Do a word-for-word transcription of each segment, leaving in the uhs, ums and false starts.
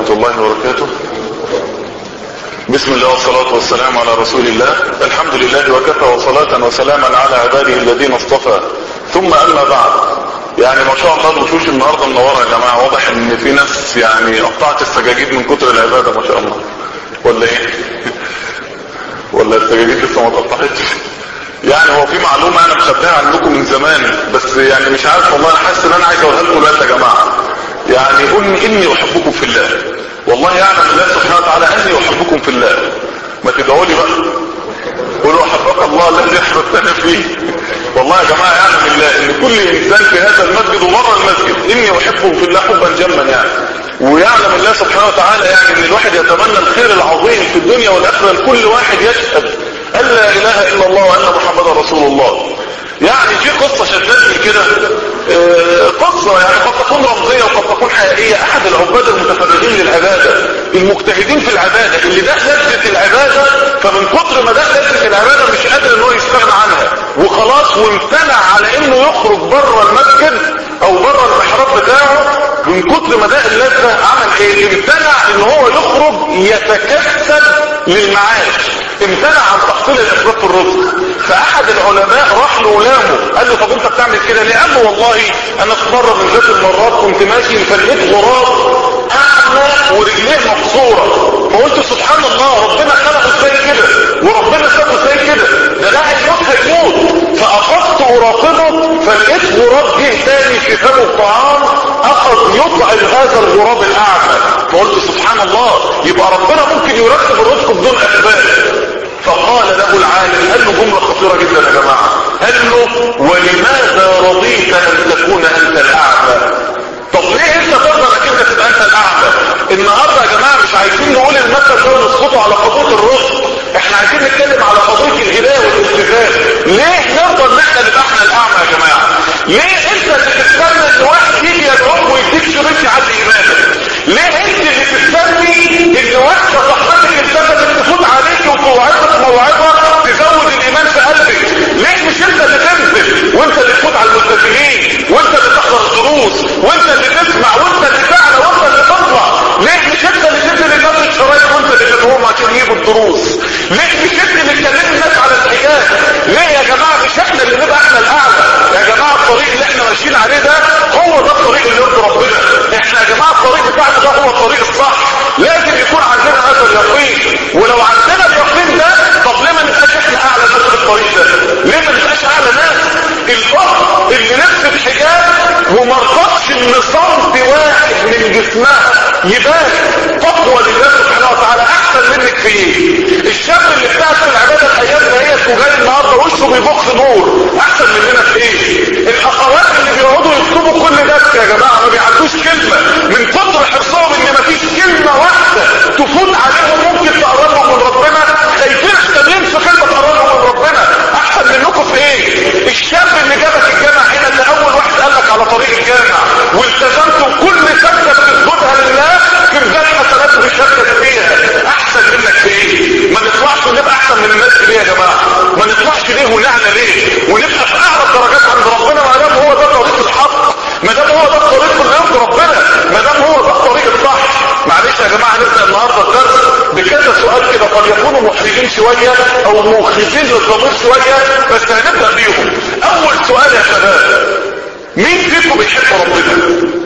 ورحمة الله وبركاته. بسم الله والصلاة والسلام على رسول الله. الحمد لله وكفى وصلاة وسلاما على عباده الذين اصطفى، ثم أما بعد. يعني ما شاء الله الوشوش النهاردة منورة يا جماعة، واضح ان في ناس يعني قطعت السجاجيد من كتر العبادة ما شاء الله، ولا ايه؟ ولا السجاجيد لسه ما اتقطعتش؟ يعني هو في معلومة انا مخبيها عنكم من زمان، بس يعني مش عارف والله، انا حاسس ان انا عايز اقولها لكم دلوقتي يا جماعة. يعني قل اني احبكم في الله، والله يعلم الله سبحانه وتعالى اني احبكم في الله. ما تدعوا لي بقى، قولوا احبك الله الذي احببتنا فيه. والله يا جماعة يعلم الله ان كل انسان في هذا المسجد وبره المسجد اني احبه في الله حبا جما يعني. ويعلم الله سبحانه وتعالى يعني ان الواحد يتمنى الخير العظيم في الدنيا والاخره لكل واحد يشهد ان لا اله الا الله وان محمدا رسول الله. يعني في قصة شدتني كده، اه قصة يعني قد تكون رمزية وقد تكون حقيقية. احد العباد المتفرغين للعبادة المجتهدين في العبادة اللي ده لذة العبادة، فمن كتر ما ده لذة العبادة مش قادر ان هو يستغنى عنها وخلاص، وامتنع على انه يخرج بره المسجد او بره المحراب بتاعه. من كتر ما ده اللذة عمل ايه؟ امتنع ان هو يخرج يتكسب للمعاش، امتنع عن تحصيل الاسباب في الرزق. فاحد العلماء راح له ولامه قال له طب انت بتعمل كده ليه؟ قال له والله انا في مره من ذات المرات كنت ماشي فلقيت غراب اعمى ورجليه مقصوره، فقلت سبحان الله ربنا خلقه ازاي كده وربنا سابه ازاي كده، ده لا هيموت هيموت. فاخذت اراقبه فلقيت غراب جه تاني في فم الطعام اخذ يطعم هذا الغراب الاعمى، فقلت سبحان الله يبقى ربنا ممكن يرتب الرزق بدون اسباب. فقال له العالم، قال له جملة خطيرة جدا يا جماعة، قال له ولماذا رضيت ان تكون انت الاعمى؟ طب ليه انت تقدر انك انت تبقى انت الاعمى؟ النهارده يا جماعة مش عايزين نقول المثل ده ونسقطه على قضية الرزق، احنا عايزين نتكلم على قضية الهداية والاستفادة. ليه نرضى ان احنا نبقى احنا الاعمى يا جماعة؟ ليه انت اللي تستنى ان واحد يجي يدعوك ويديك شريط يعلي ايمانك؟ ليه انت اللي تستني ان واحدة صاحبتك التفتت تفوت عليك وتوعظك موعظة تزود الايمان في قلبك؟ ليه مش انت اللي تنزل وانت اللي تفوت على الملتزمين وانت اللي تحضر الدروس وانت اللي تسمع وانت اللي تعلى وانت اللي تطلع؟ ليه مش انت اللي تنزل الناس الشرايط وانت اللي تدعوهم عشان يجيبوا الدروس؟ ليه مش انت اللي تكلم الناس على الحجاب؟ ليه يا جماعة مش احنا اللي نبقى احنا الاعلى؟ يا جماعة الطريق اللي احنا ماشيين عليه ده هو ده الطريق اللي يرضي ربنا. احنا يا جماعة الطريق بتاعنا ده هو الطريق الصح، لازم يكون عندنا هذا اليقين. ولو عندنا اليقين ده طب ليه ما نبقاش احنا اعلى ناس في الطريق ده؟ ليه ما نبقاش اعلى ناس؟ الاخت اللي لبست حجاب وما رضتش ان صمت واحد من جسمها يبان تقوى لله سبحانه وتعالى احسن منك في ايه؟ الشاب اللي بتاعت في العباده الايام دهيت وجاي النهارده وشه بيبخ نور احسن مننا في ايه؟ الاخوات اللي بيقعدوا يكتبوا كل ده يا جماعه ما بيعدوش كلمه من كتر حرصهم ان مفيش كلمه واحده تفوت عليهم ممكن تقربهم من ربنا، خايفين احسن ينسوا كلمه تقربهم من ربنا. احسن منكم في ايه؟ الشاب اللي جابك الجامع هنا اللي اول واحد قال لك على طريق الجامع والتزمت وكل سجده بتسجدها لله كرزات حسنات بشكل فيها، احسن منك في ايه؟ ما نطلعش ونبقى احسن من الناس ليه يا جماعه؟ ما نطلعش ليه ونعلى ليه؟ ونبقى في اعلى الدرجات عند ربنا ما دام هو ده طريق الحق، ما دام هو ده الطريق اللي يرضي ربنا، ما دام هو ده الطريق الصح. معلش يا جماعه نبدا النهارده الدرس بكذا سؤال كده قد يكونوا محرجين شويه او مخيفين للضمير شويه، بس هنبدا بيهم. اول سؤال يا شباب، مين فيكم بيحب ربنا؟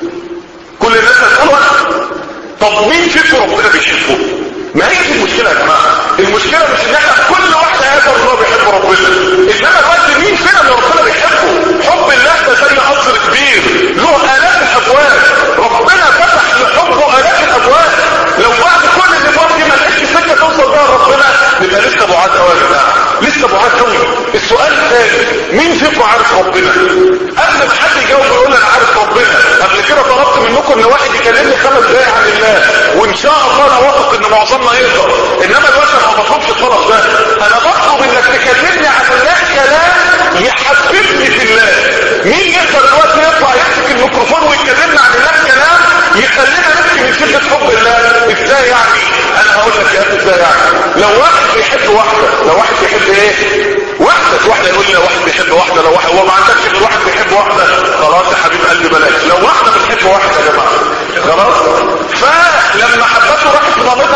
كل الناس هتقول انا. طب مين فيكم ربنا بيحبه؟ ما هي دي المشكله يا جماعه. المشكله مش ان احنا كل واحد هيقدر ان هو بيحب ربنا، انما الوقت مين فينا اللي ربنا بيحبه؟ حب الله ده زي قصر كبير له الاف الابواب، ربنا فتح لحبه الاف الابواب. لو بعد كل الابواب دي ما لقيتش سكه توصل بيها لربنا يبقى لسه بعاد قوي يا جماعه، لسه بعاد قوي. السؤال الثاني، مين فيكم عارف ربنا؟ قبل ما حد يجاوب يقول انا عارف ربنا، قبل كده طلبت منكم ان واحد يكلمني خمس دقايق عن الله، وان شاء الله انا واثق ان معظمنا يقدر، انما دلوقتي انا ما بطلبش الطلب ده، انا بطلب انك تكلمني عن الله كلام يحببني في الله. مين يقدر دلوقتي يطلع يمسك الميكروفون ويكلمنا عن الله كلام يخلينا نبكي من شده حب الله؟ ازاي يعني؟ انا هقول لك يا اخي ازاي يعني. لو واحد بيحب واحده، لو واحد بيحب ايه؟ واحده، واحده يقول لي لو واحد بيحب واحده، لو واحد هو ما عندكش غير واحد بيحب واحده، خلاص يا حبيب قلبي بلاش. لو واحده بتحب واحد يا جماعه خلاص، فلما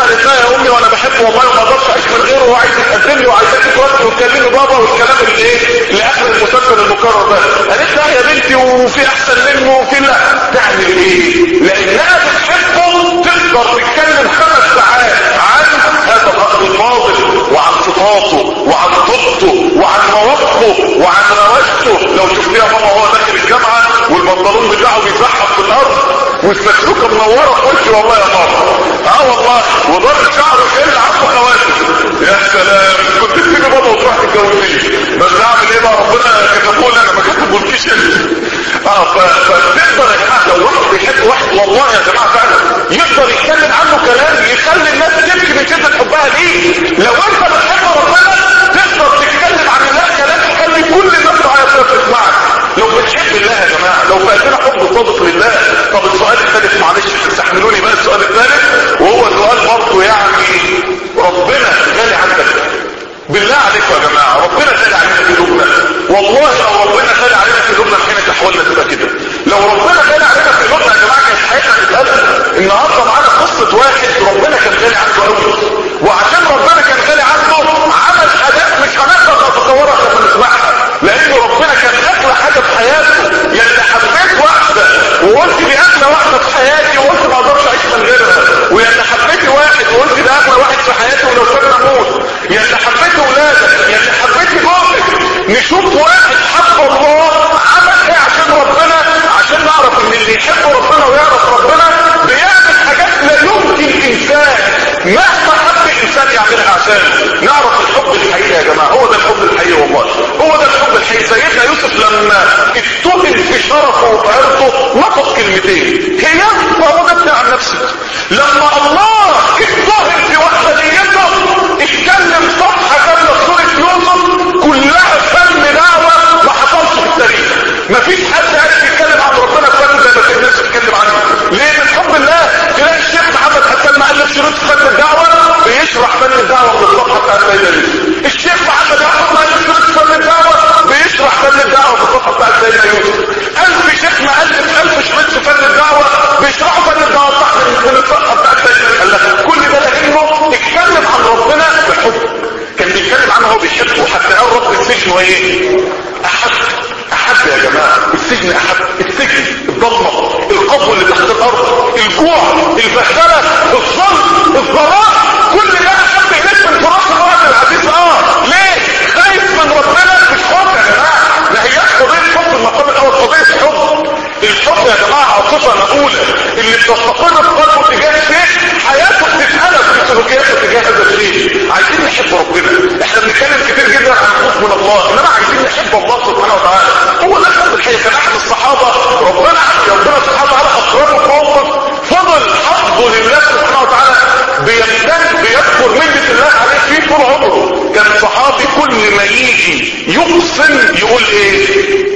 قالت لا يا امي وانا بحبه والله وما اقدرش اعيش من غيره وهو عايز يتقدم لي وعايزاك توافقي وتكلمي بابا والكلام اللي ايه اللي اخر المسلسل المكرر ده. قالت لا يا بنتي وفي احسن منه وفي لا. تعمل ايه؟ لانها بتحبه تقدر تتكلم خمس ساعات عن هذا الاخ الفاضل وعن صفاته وعن طبطه وعن مواقفه وعن رواشته. لو شفتيها ماما وهو داخل الجامعه والبنطلون بتاعه بيزحف في الارض والسكسوكه منوره في وشي والله يا ماما. اه والله وضرب شعره شايل عصفه خواتم. يا سلام كنت تسيبي بابا وتروح تتجوزيه. بس اعمل ايه بقى ربنا كتبه لي انا ما كتبهولكيش انت. اه فتقدر يا جماعه لو واحد بيحب واحد والله يا جماعه فعلا يقدر يتكلم عنه كلام يخلي الناس تبكي من شده حبها ليه. لو انت بتحب ربنا تقدر تتكلم عن الله كلام يخلي كل الناس تعيط تسمعك. لو بتحب الله يا جماعه لو بقينا حب صادق لله. طب السؤال الثالث معلش تستحملوني بقى السؤال الثالث وهو سؤال برضه يعني ربنا غالي عندك بالله عليكم يا جماعه. ربنا غالي علينا في قلوبنا والله. لو ربنا غالي علينا في قلوبنا حين احوالنا تبقى كده. لو ربنا غالي علينا في قلوبنا يا جماعه كانت حياتنا تتقلب. النهارده معانا قصه واحد ربنا كان غالي عنده قوي وعشان ربنا كان غالي عنده عمل حاجات مش هنقدر نتصورها لما نسمعها لان ربنا كان اغلى حاجه في حياته. يعني حبيت واحده وقلت دي اغلى واحده في حياتي وقلت ما اقدرش اعيش من غيرها. ويعني حبيت واحد وقلت ده اغلى واحد في حياتي ولو كان اموت. يعني حبيت ولادك يعني حبيت جوزك. نشوف واحد حب الله عمل ايه عشان ربنا عشان نعرف ان اللي يحب ربنا ويعرف ربنا بيعمل حاجات لا يمكن انسان مهما حب انسان يعملها عشان نعرف الحب الحقيقي يا جماعه. هو ده الحب الحقيقي والله. هو ده الحب الحقيقي. سيدنا يوسف لما اتهم في شرفه وعرضه نطق كلمتين هي وجدت عن نفسك. لما الله اتهم في وحدانيته اتكلم صفحه كامله سوره يوسف كلها فن دعوه ما حصلش في التاريخ. مفيش حد عارف يتكلم عن ربنا فن زي ما كان الناس بتتكلم عنه. ليه؟ من حب الله. تلاقي الشيخ محمد حسان مؤلف شريط فن الدعوه بيشرح فن الدعوه من الصفحه بتاعت سيدنا يوسف. الشيخ محمد يعقوب مؤلف شريط فن الدعوه بيشرح فن الدعوه من الصفحه بتاعت سيدنا يوسف. ألف شيخ مؤلف ألف شريط في فن الدعوه بيشرحوا فن الدعوه بتاعت من الصفحه بتاعت سيدنا يوسف. كل ده لانه اتكلم عن ربنا بحب. كان بيتكلم عنه هو بيحبه. حتى قال رب السجن وايه؟ احب. احب يا جماعه. السجن احب. السجن الضلمه القبو اللي تحت الارض الجوع البهدله الظلم الضراء كل ده احب اليك من تراث الوعد العزيز. اه ليه؟ خايف من ربنا مش حب يا جماعه. لا هي قضيه حب المقام الاول قضيه حب. الحب يا جماعه عاطفه مقوله اللي بتستقر في قلبه تجاه شيء حياته بتتقلب في سلوكياته تجاه هذا الشيء. عايزين نحب ربنا. احنا بنتكلم كتير جدا عن الخوف من الله انما عايزين نحب الله سبحانه وتعالى. هو ده الحب الحقيقي. كان احد الصحابه ربنا ربنا سبحانه وتعالى اكرمه موقف فضل حفظه لله سبحانه وتعالى بيمتن بيذكر منة الله عليه فيه طول عمره. كان صحابي كل ما يجي يقسم يقول ايه؟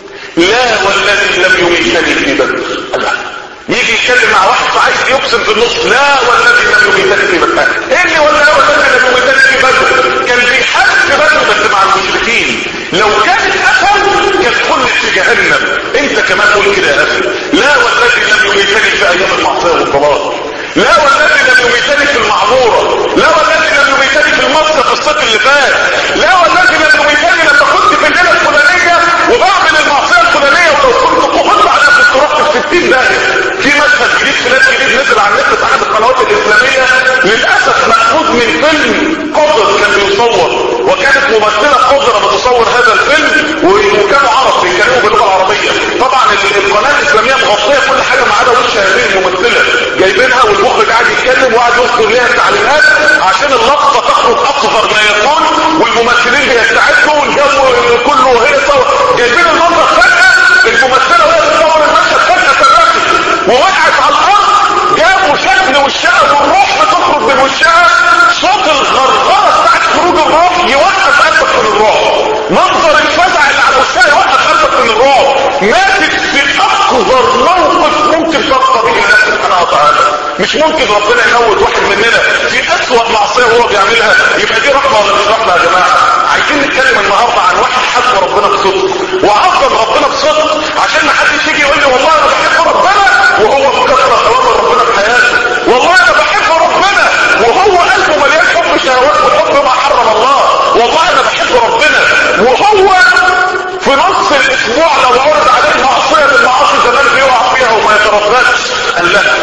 لا والذي لم يميتني في بدر. الله يجي يتكلم مع واحد فعايز يقسم في النص لا والذي لم يميتني في بدر. ايه اللي ولا لا والذي لم يميتني في بدر؟ كان بيحارب في بدر بس مع المشركين. لو كانت قتل كانت كل في جهنم. انت كمان قول كده يا اخي. لا والذي لم يميتني في ايام المعصيه والضلال. لا والذي لم يميتني في المعموره. لا والذي لم يميتني في المصيف الصيف اللي فات. لا والذي لم يميتني لما كنت في الليله الفلانيه وبعمل المعصيه الفلانيه ولو كنت قبضت على نفسي رحت في ستين داهيه. في مشهد جديد فلان جديد نزل على النت في احد القنوات الاسلاميه للاسف مأخوذ من فيلم قذر كان بيصور وكانت ممثله قذره بتصور هذا الفيلم وكانوا عرب بيتكلموا باللغه العربيه. طبعا القناه الاسلاميه مغطيه كل حاجه ما عدا وش هذه الممثله جايبينها والمخرج قاعد يتكلم وقاعد يذكر لها التعليمات عشان اللقطه تخرج اصغر ما يكون والممثلين بيستعدوا والجو كله وهي صور. جايبين المنظر فجاه الممثله وهي بتصور المشهد فجاه تركت ووقعت على الارض. جابوا شكل وشها والروح بتخرج من وشها. صوت الغرغره بتاعت خروج الروح يوقف قلبك من الرعب. منظر الفزع اللي على وشها يوقف قلبك من الرعب. ماتت في اقذر موقف ممكن تبقى به الله سبحانه وتعالى. مش ممكن ربنا يموت واحد مننا في اسوأ معصيه هو بيعملها. يبقى دي رحمه ولا مش رحمه يا جماعه؟ عايزين نتكلم النهارده عن واحد حب ربنا بصدق وعظم ربنا بصدق عشان ما حدش يجي يقول لي والله انا بحب ربنا وهو مكسر اوامر ربنا في حياته. والله انا بحب ربنا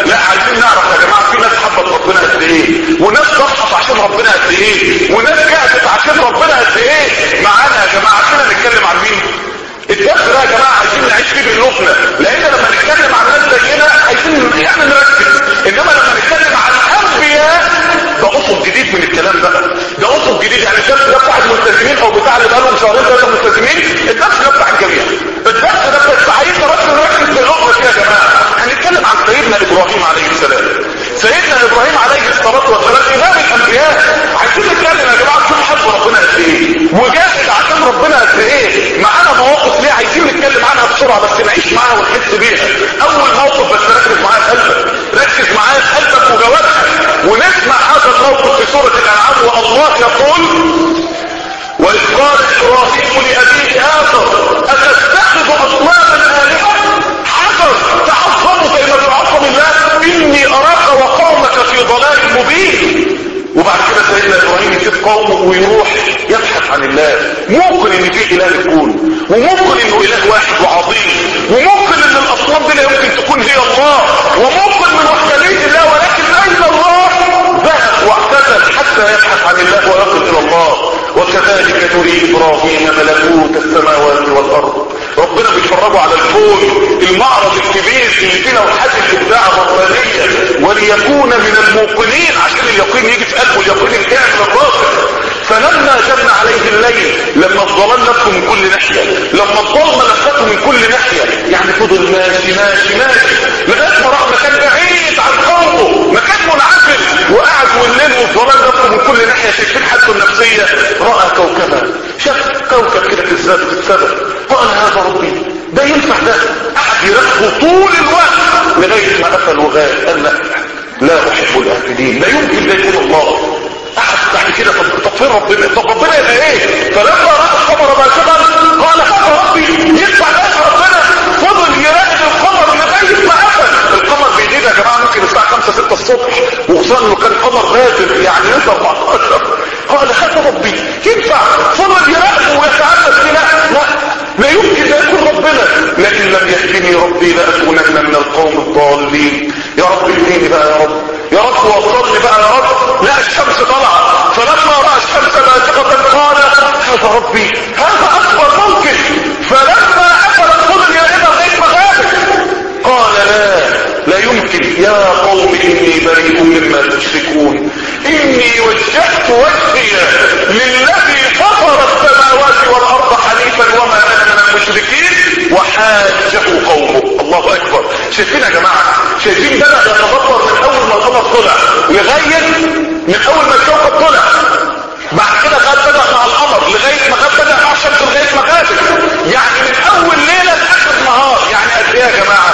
لا عايزين نعرف يا جماعه في ناس حبت ربنا قد ايه، وناس ضحت عشان ربنا قد ايه، وناس جاهدت عشان ربنا قد ايه معانا يا جماعه. عشان نتكلم عن مين الدرس ده يا جماعه؟ عايزين نعيش فيه بقلوبنا، لان لما نتكلم عن ناس زينا عايزين يعني نركز، انما لما نتكلم عن انبياء ده افق جديد من الكلام ده، ده افق جديد. يعني الدرس ده بتاع الملتزمين او بتاع اللي بقالهم شهرين ثلاثه ملتزمين، الدرس ده بتاع الجميع، الدرس ده بس عايزنا بس نركز بقلوبنا فيه يا جماعه. هنتكلم عن سيدنا ابراهيم عليه السلام. سيدنا ابراهيم عليه الصلاه والسلام امام الانبياء. عايزين نتكلم يا جماعه شوف حب ربنا قد ايه وجاهد عشان ربنا قد ايه. معانا مواقف ليه عايزين نتكلم عنها بسرعه بس نعيش معاها ونحس بيها. اول موقف بس ركز معايا في قلبك، ركز معايا في قلبك وجوارحك ونسمع هذا الموقف في سوره الانعام. والله يقول: وإذ قال إبراهيم لأبيه آزر أتتخذ أصناما آلهة؟ حجر تعظموا كما تعظم الله، إني أراك وقومك في ضلال مبين. وبعد كده سيدنا إبراهيم يسيب قومه ويروح يبحث عن الله. ممكن ان في اله يكون، وممكن انه اله واحد وعظيم، وممكن ان الاصنام دي لا يمكن تكون هي الله، وممكن من وحدانية الله، ولكن اين الله؟ ذهب واعتزل حتى يبحث عن الله ويصل الى الله. وكذلك نري ابراهيم ملكوت السماوات والارض. ربنا بيتفرجوا على الكون، المعرض الكبير اللي فينا وحاجه الابداع الربانيه، وليكون من الموقنين، عشان اليقين يجي في قلبه، اليقين الكامل الراسخ. فلما جن عليه الليل، لما الظلام لفه من كل ناحيه، لما الظلمه لفته من كل ناحيه، يعني فضل ماشي ماشي ماشي لغايه ما راح مكان بعيد عن قومه، مكان منعزل، وقعد والليل والظلام لفه من كل ناحيه. شايفين حالته النفسيه؟ راى كوكبا، شاف كوكب كده في الزاد في السماء، قال: هذا ربي، ده ينفع ده؟ قعد يراقبه طول الوقت لغايه ما قفل وغاب. قال: لا لا احب الافلين، لا يمكن ده يكون الله. قعد بعد كده طب طب فين ربنا؟ طب ربنا يبقى ايه؟ فلما راى القمر بازغا قال: هذا ربي، ينفع ده ربنا؟ فضل يراقب القمر لغايه ما قفل. القمر بيجي يا جماعه ممكن الساعه خمسة ستة الصبح، وخصوصا انه كان قمر بازغ يعني لسه أربعتاشر. قال: هذا ربي، ينفع؟ فضل يراقبه ويتعلم فيه. لا لا لا يمكن ان يكون ربنا. لئن لم يهدني ربي لاكونن من القوم الضالين. يا رب اهديني بقى، يا رب يا رب وصلني بقى يا رب. لا الشمس طلعت، فلما راى الشمس بازغه قال: هذا ربي، هذا اكبر ممكن. فلما افلت فضل يراقبها لغايه ما غابت. قال: لا لا يمكن، يا قوم اني بريء مما تشركون، اني وجهت وجهي للذي فطر السماوات والارض حنيفا وما انا من المشركين. وحاجه قومه. الله اكبر. شايفين يا جماعه؟ شايفين بدأ يتبطر من اول ما القمر طلع لغايه من اول ما الكوكب طلع، بعد كده غاب بدأ مع القمر لغايه ما غاب بدأ مع الشمس لغايه ما غابت. يعني من اول ليله لاخر نهار. يعني قد ايه يا جماعه؟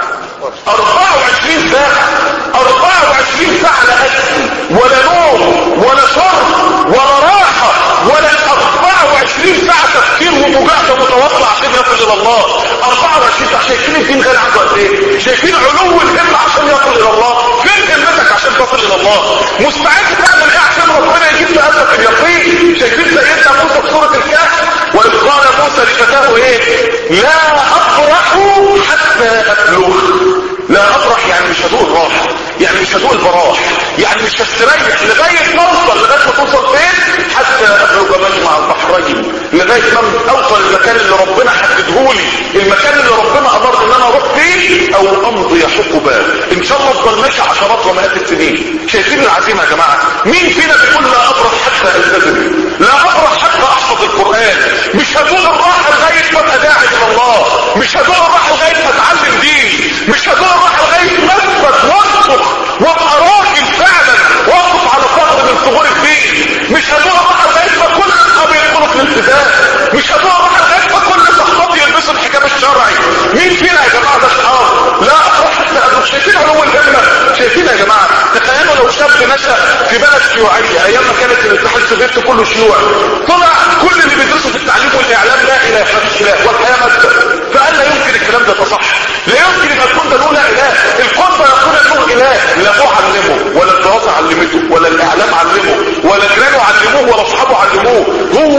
أربعة وعشرين ساعة، أربعة وعشرين ساعة لا أكل ولا نوم ولا شرب ولا راحة ولا أربعة وعشرين ساعة تفكير ومجاهدة متواصلة عشان يصل إلى الله. أربعة وعشرين ساعة. شايفين الدين غالي عنده قد إيه؟ شايفين علو الهمة عشان يصل إلى الله؟ فين همتك عشان تصل إلى الله؟ مستعد تعمل إيه عشان ربنا يجيب في قلبك اليقين؟ شايفين سيدنا موسى في سورة الكهف؟ وإذ قال موسى لفتاه إيه؟ لا أفرح حتى أبلغ. لا افرح يعني مش هدوق الراحة، يعني مش هدوق البراح، يعني مش هستريح لغاية ما اوصل. لغاية ما توصل فين؟ حتى ابلغ مجمع البحرين، لغاية ما اوصل المكان اللي ربنا حددهولي، المكان اللي ربنا امر ان انا اروح فيه، او امضي حقبا، ان شاء الله افضل ماشي عشرات ومئات السنين. شايفين العزيمة يا جماعة؟ مين فينا بيقول لا افرح حتى التزم، لا افرح حتى احفظ القرآن؟ مش هدوق الراحة لغاية ما ابقى داعي الى الله، مش هدوق الراحة لغاية ما اتعلم دين، مش هدوق الراحة لغاية ما اثبت واصبح وابقى راجل فعلا واقف على فرض من ثغور الدين، مش هدوق الراحة لغاية ما كل اصحابي يدخلوا في الالتزام، مش هدوق الراحة لغاية ما كل صحباتي يلبسوا الحجاب الشرعي. مين فينا يا جماعة ده شعار؟ لا افرح حتى ابلغ. شايفين علو الهمة؟ شايفين يا جماعة؟ تخيلوا لو شاب نشأ في بلد شيوعية ايام ما كانت الاتحاد السوفيتي كله شيوعي، طلع كل اللي بيدرسوا في التعليم والاعلام لا اله الا الله والحياة مادة، فقال لا يمكن الكلام ده تصح، لا يمكن ان يكون ده له لا اله. القرب يقول انه اله، لا ابوه علمه ولا الدراسة علمته ولا الاعلام علمه ولا جيرانه علموه ولا اصحابه علموه، هو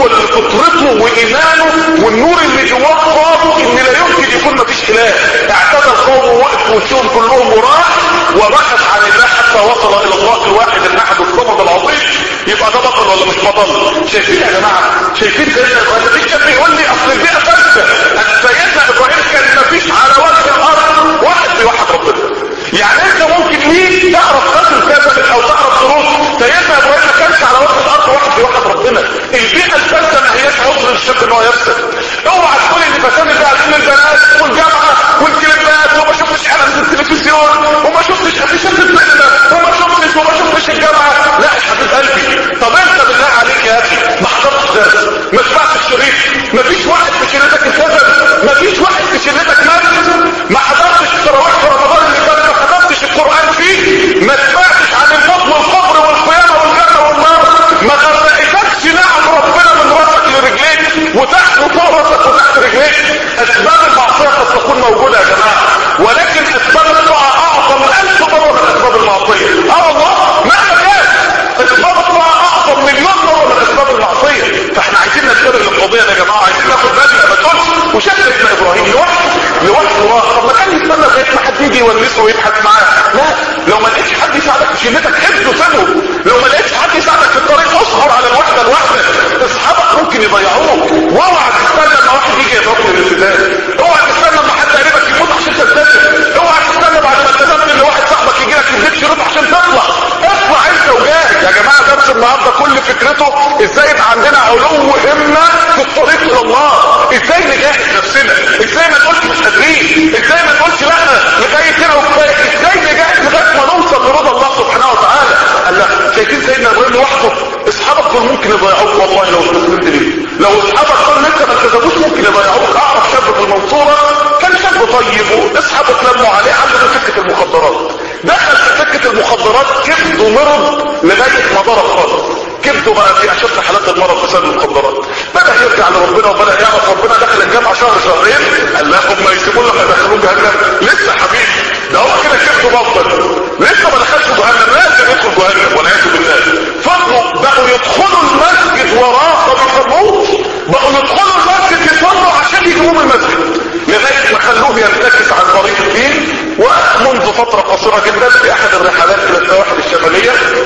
هو اللي فطرته وايمانه والنور اللي جواه قاله ان لا يمكن يكون مفيش اله. اعتدى القوم ووقف وشهم كلهم وراح وبحث عن الله حتى وصل الى الله الواحد الاحد الصمد العظيم. يبقى ده بطل ولا مش بطل؟ شايفين يا جماعه؟ شايفين سيدنا ابراهيم؟ مفيش شاب يقول لي اصل البيئه فاسده. سيدنا ابراهيم كان مفيش على وجه الارض واحد بيوحد ربنا. يعني انت ممكن مين تعرف رجل كذب او تعرف ظروف؟ سيدنا ابراهيم ما كانش على وجه الارض واحد بيوحد ربنا. البيئه الفاسده ما هياش عذر للشاب ان هو يفسد. اوعى تقول ان فساد ده عشان البنات والجامعه والكليبات وما شفتش اعلان التلفزيون وما شفتش افيشات السينما وما شفتش وما شفتش الجامعه. لا يا حبيب قلبي، طب انت بالله عليك يا اخي ما حضرتش درس، ما سمعتش الشريط، ما فيش واحد في شلتك اتكذب، ما فيش واحد في شلتك مات، ما حضرتش التراويح في رمضان اللي فات، ما حضرتش القران فيه، ما سمعتش عن الموت والقبر والقيامه والجنه والنار، ما غرقتكش نعم ربنا من راسك لرجليك وتحت وفوق راسك وتحت رجليك. اسباب المعصيه قد تكون موجوده يا جماعه، ولكن اسباب الطاعه اعظم الف مره من اسباب المعصيه. اه والله مهما كان اسباب الطاعه اعظم مليون مره من اسباب المعصيه. فاحنا عايزين ننتبه للقضيه دي يا جماعه، عايزين ناخد بالنا ما تقولش وشاف ابن ابراهيم لوحده لوحده راح. طب ما كان يستنى لغايه ما حد يجي يونسه ويبحث معاه. لا، لو ما لقيتش حد يساعدك في شلتك حبه سيبه. لو ما لقيتش حد يساعدك في الطريق اصبر على الوحده الواحده. اصحابك ممكن يضيعوك، واوعى تستنى لما واحد يجي يضربك بالابتداء، اوعى تستنى لما حد قريبك يموت عشان تلتزم، اوعى تستنى بعد ما التزمت ان واحد صاحبك يجي لك يديك شروط عشان تطلع. اطلع انت وجاهد يا جماعه. درس النهارده كل فكرته ازاي يبقى عندنا علو همه في الطريق الى الله، ازاي نجاهد نفسنا، ازاي ما نقولش مش قادرين، ازاي ما نقولش لا لغايه كده وكفايه، ازاي نجاهد لغايه ما نوصل لرضا الله سبحانه وتعالى. قال لا، شايفين سيدنا ابراهيم لوحده؟ اصحابك دول ممكن يضيعوك والله لو استسلمت ليه. لو اصحابك دول لسه ما التزموش ممكن يضيعوك. اعرف شاب في المنصوره كان شاب طيب واصحابه اتلموا عليه عنده سكه المخدرات، دخل في سكه المخدرات كبده مرض لغايه ما ضرب خالص، كبده بقى في اشد حالات المرض بسبب المخدرات. بدا يرجع لربنا وبدا يعرف ربنا. دخل الجامعه شهر شهرين قال لهم ما يسيبون لما يدخلوه جهنم. لسه حبيبي ده هو كده كبده بطل، لسه ما دخلش جهنم، لازم يدخل جهنم والعياذ بالله. فضلوا بقوا يدخلوا المسجد وراه ما بيصلوش، بقوا يدخلوا المسجد يصلوا عشان يجيبوه من المسجد لغايه ما خلوه ينتكس عن طريق الدين. ومنذ فتره قصيره جدا في احد الرحلات الى السواحل الشماليه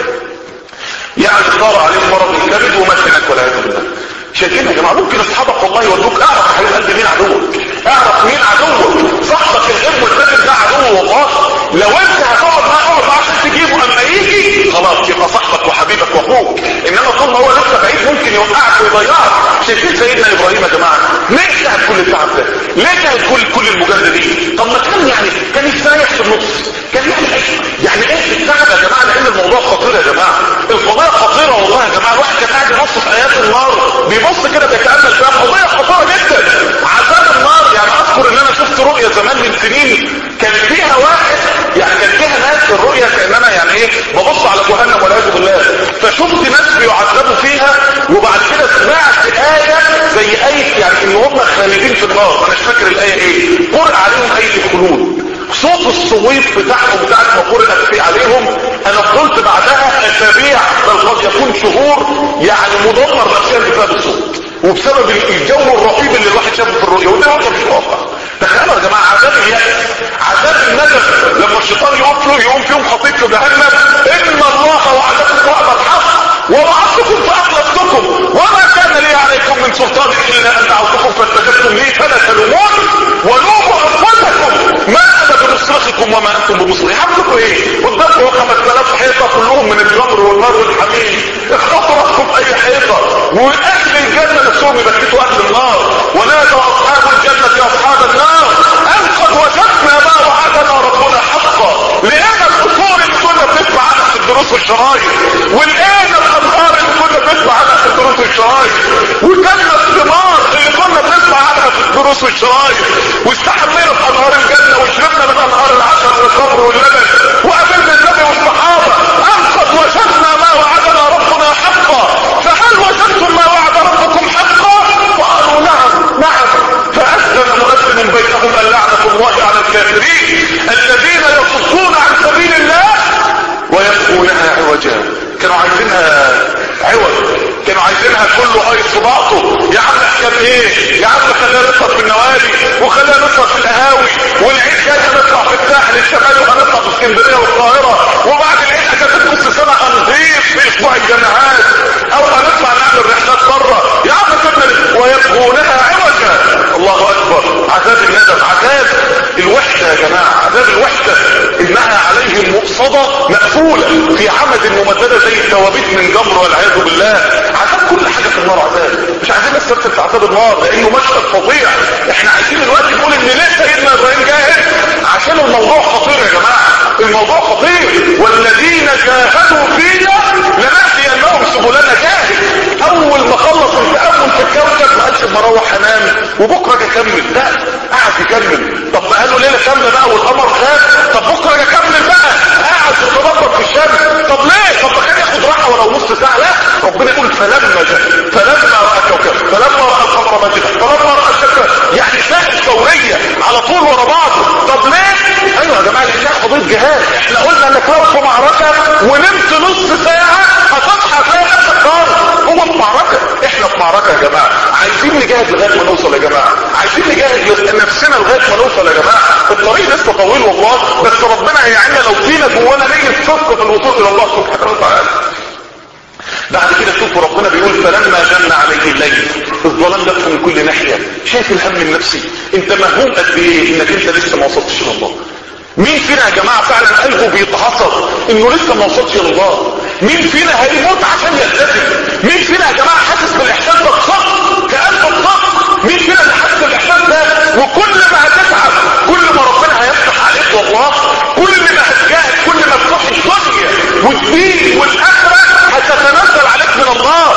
يعني صار عليه مرض الكبد ومات هناك والعياذ بالله. شايفين يا جماعه؟ ممكن اصحابك والله يودوك. اعرف يا حبيب قلبي مين عدوك، اعرف مين عدوك. صاحبك الغير والبدل ده عدو والله. لو انت هتقعد معاه اقعد معاه عشان تجيبه، اما يجي خلاص يبقى صاحبك وحبيبك واخوك. انما طول ما هو لسه بعيد ممكن يوقعك ويضيعك. شايفين سيدنا ابراهيم يا جماعه؟ ليه تعب كل التعب ده؟ ليه تعب كل كل المجاهده دي؟ طب ما كان يعني كان يستريح في النص، كان يعمل ايه؟ يعني ايه التعب يا جماعه؟ لان الموضوع خطير يا جماعه، القضيه خطيره والله يا جماعه. الواحد كان قاعد يبص في ايات النار بيبص كده بيتامل فيها، قضيه خطيره جدا. عذاب النار يعني اذكر ان انا شفت رؤيه زمان من سنين كان فيها واحد يعني كان فيها ناس في الرؤيه كان انا يعني ايه ببص على جهنم والعياذ بالله، فشفت ناس بيعذبوا فيها وبعد كده سمعت ايه زي ايه يعني ان هم خالدين في النار. انا مش فاكر الايه ايه، قرأ عليهم ايه الخلود. صوت الصويت بتاعهم بتاعت ما قرأت فيه عليهم انا قلت بعدها اسابيع بل قد يكون شهور يعني مدمر نفسيا بسبب الصوت وبسبب الجو الرهيب اللي الواحد شافه في الرؤيه. وده واقع مش واقع. تخيلوا يا جماعه عذاب اليأس، عذاب الندم لما الشيطان يقف له يقوم فيهم خطيط في جهنم. ان الله وعدكم وعد الحق ووعدتكم فاخلفتكم وما كان لي عليكم من سلطان الا ان دعوتكم فاستجبتم لي فلا تلومون ولوموا انفسكم ما انا بمصرخكم وما انتم بمصرخي. عملكم ايه؟ قدامكم خمس آلاف حيطه كلهم من الجمر والنار والحميم، اخبطوا راسكم اي حيطه. واهل الجنه نفسهم يبكتوا اهل النار. ونادى اصحاب الجنه يا اصحاب النار ان قد وجدنا ما وعدنا ربنا حقا. لقينا القصور اللي كنا بنسمع عنها في الدروس والشرايط، ولقينا الانهار اللي كنا بنسمع عنها في الدروس والشرايط، وكلنا الثمار اللي كنا بنسمع عنها في الدروس والشرايط، واستحمينا في انهار الجنه وشربنا من انهار العسل والخمر واللبن وقابلنا النبي والصحابه. ان قد وجدنا ما وعدنا ربنا حقا فهل وجدتم ما وعد ربكم حقا؟ قالوا نعم نعم. فأذن مؤذن بينهم اللعنة الله على الكافرين الذين يصدون عن سبيل الله ويبغونها عوجا. كانوا عايزينها عوج، كانوا عايزين عايزينها كله هايص في بعضه. يا عم احكام ايه؟ يا عم خلينا نطلع في النوادي وخلينا نطلع في القهاوي، والعيد جاي نطلع في الساحل الشمالي وهنطلع في اسكندريه والقاهره، وبعد العيد اجازه نص سنه هنضيف في اسبوع الجامعات، او هنطلع نعمل رحلات بره. يا عم سيبنا ويبغونها عوجا. الله اكبر. عذاب الندم، عذاب الوحده يا جماعه، عذاب الوحده انها عليهم مؤصده مقفوله في عمد ممدده زي التوابيت من جمر والعياذ بالله. عذاب كل حاجه في النار عذاب. مش عايزين نستمتع في عذاب النار لانه مشهد فظيع. احنا عايزين دلوقتي نقول ان ليه سيدنا ابراهيم جاهز؟ عشان الموضوع خطير يا جماعه، الموضوع خطير. والذين جاهدوا فينا لنهدينهم سبلنا. جاهد اول ما خلص التامل في الكوكب ما قالش اما اروح انام وبكره اجي اكمل، لا قاعد يكمل. طب ما قالوا ليله كامله بقى والقمر خاف، طب بكره اجي اكمل بقى، قاعد يتدبر في الشمس. طب ليه؟ طب ما كان ياخد راحه ولو نص ساعه. لا، ربنا يقول فلما جاء فلما راى الكوكب فلما راى القمر ماجدا فلما راى الشمس، يعني سائل فوريه على طول ورا بعض. طب ليه؟ ايوه يا جماعه الانسان قضيه جهاد. احنا قلنا انك لو في معركه ونمت نص ساعه هتصحى تلاقي نفسك طارق. هو في معركه، احنا في معركه يا جماعه. عايزين نجاهد لغايه ما نوصل يا جماعه، عايزين نجاهد نفسنا لغايه ما نوصل يا جماعه. الطريق لسه طويل والله، بس ربنا هيعيننا لو فينا جوانا نيه صدق في الوصول الى الله سبحانه وتعالى. بعد كده شوفوا ربنا بيقول فلما جن عليه الليل الظلام لف من كل ناحيه. شايف الهم النفسي؟ انت مهموم قد ايه انك انت لسه ما وصلتش لله. مين فينا يا جماعه فعلا قلبه بيتحسر انه لسه ما وصلش لله؟ مين فينا هيموت عشان يلتزم؟ مين فينا يا جماعه حاسس بالاحساس ده بصدق كقلبه بصدق؟ مين فينا اللي حاسس بالاحساس ده؟ وكل ما هتتعب كل ما ربنا هيفتح عليك والله، كل ما هتجاهد كل ما تروح الدنيا والدين والاخره هتتنزل عليك من الله،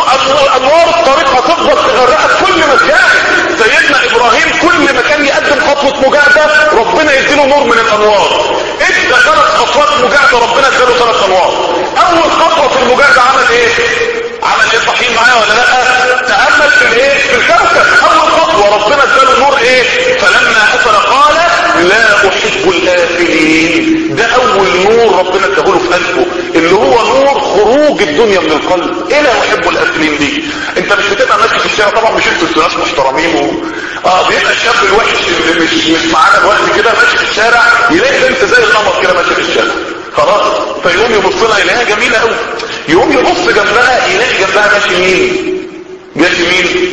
وانوار الطريق هتفضل تغرقك كل ما تجاهد. سيدنا ابراهيم كل ما كان يقدم خطوه مجاهده ربنا يديله نور من الانوار. ادى ثلاث خطوات مجاهده ربنا اداله ثلاث انوار. اول خطوه في المجاهده عمل ايه؟ عمل ايه؟ صحيح معايا ولا لا؟ تامل في الايه؟ في الكوكب. اول خطوه ربنا اداله نور ايه؟ فلما افل قال لا احب الافلين. ده اول نور ربنا اداله في قلبه اللي هو نور خروج الدنيا من القلب. ايه لا احب الافلين دي؟ انت مش بتبقى ماشي في الشارع، طبعا مش انتوا ناس محترمين و... اه بيبقى الشاب الوحش اللي مش مش معانا الوقت كده ماشي في الشارع يلاقي انت زي القمر كده ماشي في الشارع خلاص، فيقوم يبص لها يلاقيها جميله قوي، يقوم يبص جنبها يلاقي جنبها ماشي مين؟ ماشي مين؟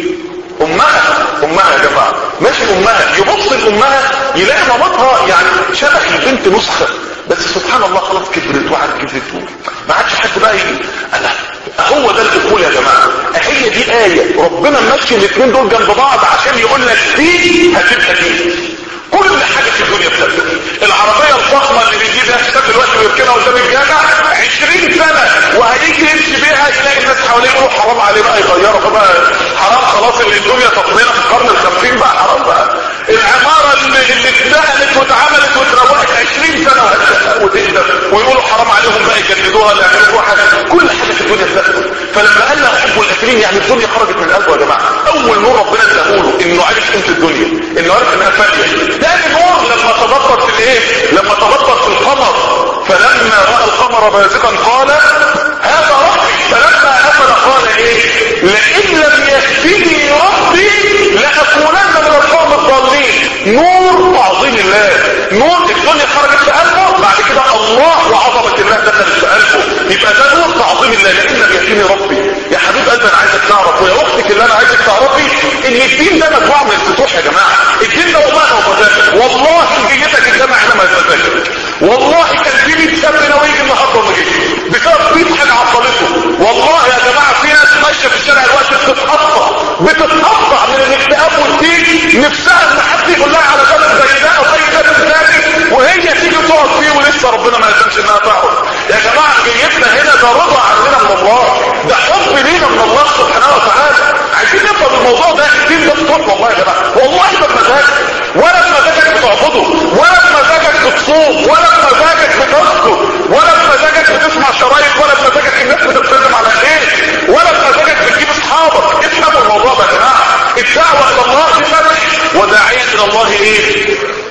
امها. امها يا جماعه ماشي امها، يبص لامها يلاقي مامتها يعني شبه البنت نسخه، بس سبحان الله خلاص كبرت وعد كبرت ما عادش حد بقى يجي. انا هو ده الدخول يا جماعه. هي دي ايه ربنا ماشي الاثنين دول جنب بعض عشان يقول لك دي هتبقى دي. كل حاجه في الدنيا بتبقى العربيه الفخمه اللي بيجيبها حساب دلوقتي ويركنها قدام الجامع عشرين سنه وهيجي يمشي بيها يلاقي الناس حواليه يقولوا حرام عليه بقى يغيرها، فبقى حرام خلاص اللي الدنيا تقنينا في القرن الخمسين بقى حرام بقى. العماره اللي اللي اتنقلت واتعملت واتروقت عشرين سنه وهتشقق وتهدم ويقولوا حرام عليهم بقى يجددوها ولا يعملوا حاجه. كل حاجه في الدنيا بتحصل. فلما قال لا احب الافلين يعني الدنيا خرجت من قلبه يا جماعه. اول نور ربنا اداله انه عرف قيمه الدنيا، انه عرف انها فانيه. تاني نور لما تدبر في الايه؟ لما تدبر في القمر فلما راى القمر بازغا قال هذا ربي. فلما افل قال ايه؟ لئن لم يهدني ربي لاكونن من القوم الضالين. نور تعظيم الله، نور الدنيا خرجت في قلبه، بعد كده الله وعظمه الله دخلت في قلبه، يبقى ده نور تعظيم الله. لئن لم يهدني ربي. يا حبيب قلبي انا عايزك تعرف ويا اختك اللي انا عايزك تعرفي ان الدين ده مجموعه من الفتوح يا جماعه. الدين ده والله ما مزاجك، والله جيتك الجامع هنا ما مزاجك، والله كان في مية شاب ناوي يجي النهارده وما جيش بسبب مية حاجه عطلته. والله يا جماعه في ناس ماشيه في الشارع دلوقتي بتتقطع بتتقطع من الاكتئاب والضيق، نفسها ان حد يقول لها على بلد زي ده او زي ده ثاني وهي تيجي تقعد فيه ولسه ربنا ما يلزمش انها تعرف. يا جماعه جيتنا هنا ده رضا عننا من الله، ده حب لينا من الله سبحانه وتعالى. عايزين نفهم الموضوع ده. الدين ده فتوح والله يا جماعه، والله ما بمزاجك ولا بمزاجك بتعبده ولا بمزاجك بتصوم ولا بمزاجك بتسكت ولا بمزاجك بتسمع شرايط ولا بمزاجك الناس بتتكلم على ايه ولا بمزاجك بتجيب اصحابك. افهموا الموضوع ده يا جماعه. الدعوه الى الله بفتح وداعيه الى الله ايه؟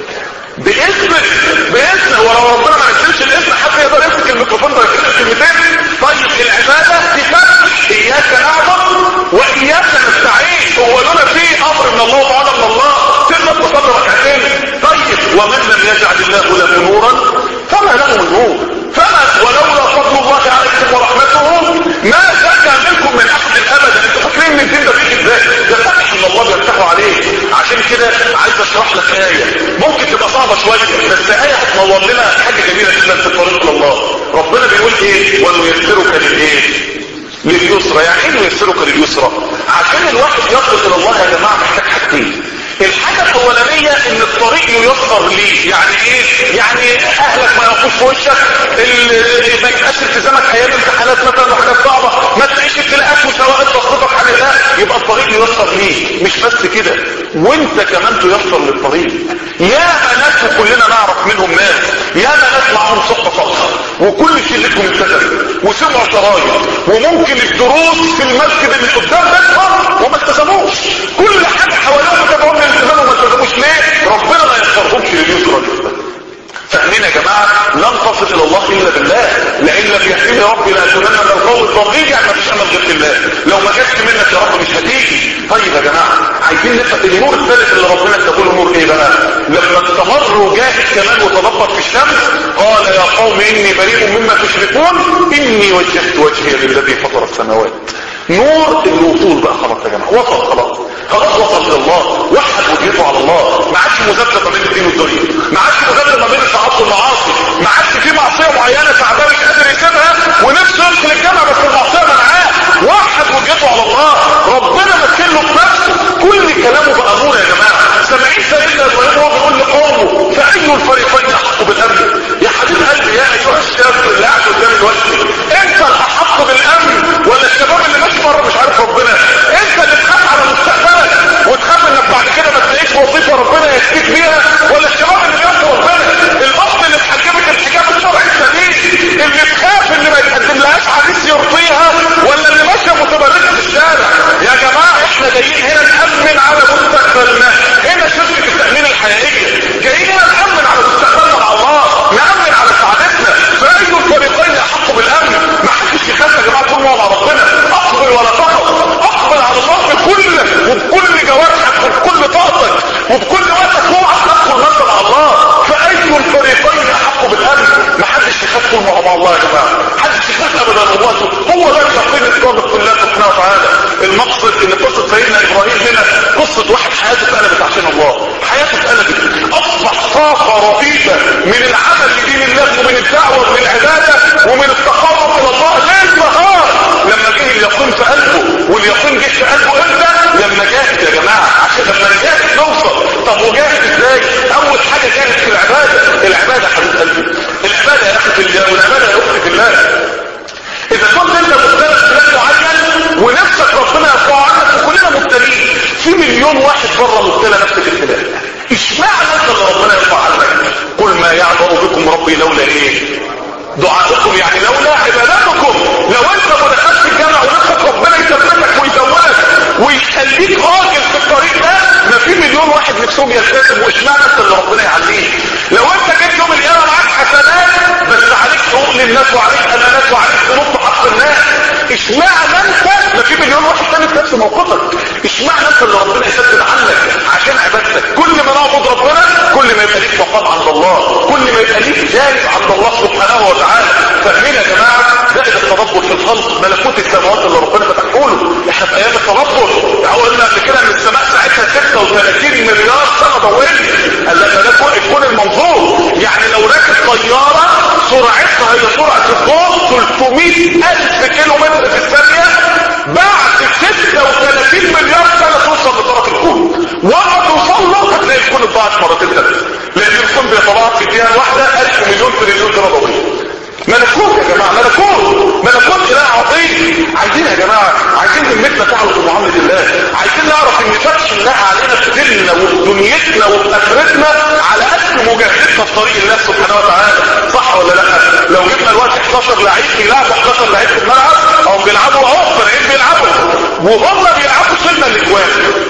باذنه باذنه. ولو ربنا ما نزلش الاذن حد يقدر يمسك الميكروفون ده يقول كلمتين. طيب العباده بفتح اياك نعبد في الطريق لله. ربنا بيقول ايه؟ ونيسرك للايه؟ لليسرى. يعني ايه نيسرك لليسرى؟ عشان الواحد يصل الى الله يا جماعه محتاج حاجتين. الحاجة الاولانية ان الطريق ييسر ليه. يعني ايه؟ يعني اهلك ما يقفوش في وشك، ما يبقاش التزامك ايام امتحانات مثلا وحاجات صعبة، ما تلاقيش ابتلاءات وشواهد تصرفك عن الله، يبقى الطريق ييسر ليه. مش بس كده، وانت كمان تيسر للطريق. يا ناس وكلنا نعرف منهم ناس، يا ناس معهم صحبة صالحة وكل شلتهم التزموا وسمعوا شرايط، وممكن الدروس في المسجد اللي قدام بيتهم وما التزموش، كل حاجة حواليهم تدعون للالتزام وما التزموش. ليه؟ ربنا ما يختارهمش لليسرى دي. فاهمين يا جماعة؟ لن تصل الى الله الا بالله. لان لم يهديني ربي لاتمنى من القوم الضالين. يعني ما فيش امل غير بالله. لو ما جاتش منك يا رب مش هتيجي. طيب يا جماعة عايزين نفهم النور الثالث اللي ربنا اداله نور ايه بقى؟ لما استمر وجاهد كمان وتنبط في الشمس قال يا قوم اني بريء مما تشركون اني وجهت وجهي للذي فطر السماوات. نور الوصول بقى خلاص يا جماعة، وصل خلاص خلاص وصل لله، وحد وجهته على الله، ما عادش مذبذب ما بين الدين والدنيا، ما عادش مذبذب ما بين الطاعات والمعاصي، ما عادش في معصيه معينه تعبان مش قادر يسيبها ونفسه يدخل الجامعه بس المعصيه منعاه. وحد وجهته على الله، ربنا مكن له بنفسه، كل كلامه بقى نور يا جماعه. سامعين سيدنا ابراهيم وهو بيقول لقومه فاي الفريقين احق بالامن؟ يا حبيب قلبي يا ايها الشاب اللي قاعد قدام الوجه، انت الاحق بالامن ولا الشباب اللي ماشي بره مش عارف ربنا؟ انت اللي تخاف على مستقبلك وتخاف انك بعد كده ما تلاقيش وظيفه ربنا يكفيك بيها، ولا الشباب اللي بيعصوا ربنا؟ الاخت اللي اتحجبت الحجاب الشرعي السليم اللي تخاف ان ما يتقدم لهاش عريس يرضيها، ولا اللي ماشيه متبرجه في الشارع؟ يا جماعه احنا جايين هنا نامن على مستقبلنا، هنا شركه التامين الحقيقيه، جايين هنا نامن على مستقبلنا مع الله، نامن على سعادتنا. فاي الفريقين احق بالامن؟ ما حدش يخاف يا جماعه طول ما هو على ربنا. اقبل ولا تقف، اقبل على الله بكل وبكل جوارحك وبكل طاقتك وبكل وقتك، هو اقبل نظر على الله. فاي الفريقين احق بالامن؟ ما حدش يخاف طول ما هو مع الله يا جماعه، ما حدش يخاف ابدا امواته. هو ده اليقين الصادق بالله سبحانه وتعالى. المقصد ان قصه سيدنا ابراهيم هنا قصه واحد حياته اتقلبت عشان الله، حياته اتقلبت، اصبح طاقه رهيبه من العمل لدين الله ومن الدعوه ومن العباده ومن التقرب الى الله ليل نهار. لما جه اليقين في قلبه، واليقين جه في قلبه امتى؟ لما جاهد يا جماعه. عشان لما نجاهد نوصل. طب وجاهد ازاي؟ اول حاجه جاهد في العباده. العباده يا حبيب قلبي، العباده يا اخي في الله، والعباده يا اختي في الله. اذا كنت انت مبتلى ببلاد معين ونفسك ربنا يرفعه عنك، وكلنا مبتلين، في مليون واحد بره مبتلى نفس الابتلاء، اشمعنى انت اللي ربنا يرفع عنك؟ قل ما يعبأ بكم ربي لولا ايه؟ دعاءكم، يعني لولا عبادتكم. لو انت ما دخلتش الجامعه ونفسك ربنا يثبتك ويزودك ويخليك راجل في الطريق ده، ما في مليون واحد نفسهم يلتزم، واشمعنى انت اللي ربنا يعليك؟ لو انت جيت يوم القيامه معاك حسنات بس عليك حقوق للناس وعليك امانات وعليك ذنوب في حق الناس، اشمعنى انت؟ ما في مليون واحد تاني في نفس موقفك، اشمعنى انت اللي ربنا يسدد عنك عشان عبادتك؟ كل ما نعبد ربنا كل ما يبقى ليك مقام عند الله، كل ما يبقى ليك جانب عند الله سبحانه وتعالى. فاهمين يا جماعه؟ زائد التدبر في الخلق، ملكوت السماوات اللي ربنا فتحه له. احنا في ايام التدبر، قلنا قبل كده ان السماء ساعتها ستة وثلاثين مليار سنه ضوئيه. قال لك ده الكون المنظور، يعني لو راكب طياره سرعتها هي سرعه الضوء ثلاثمائة ألف كيلو متر في الثانيه، بعد ستة وثلاثين مليار سنه توصل لطرف الكون. وقت توصل له هتلاقي الكون اتضاعف مرتين ثلاثه، لان الكون بيتضاعف في الدقيقه الواحده ألف مليون تريليون سنه ضوئيه. ملكوت يا جماعه، ملكوت ملكوت اله عظيم. عايزين يا جماعه، عايزين همتنا تعلق بمعامله الله، عايزين نعرف ان فتح الله علينا في ديننا وفي دنيتنا وفي اخرتنا على قد مجاهدتنا في طريق الله سبحانه وتعالى. صح ولا لا؟ لو جبنا الوقت احداشر لعيب بيلعبوا احداشر لعيب في الملعب، او بيلعبوا اهو فريقين بيلعبوا وهم بيلعبوا شلنا الاجوان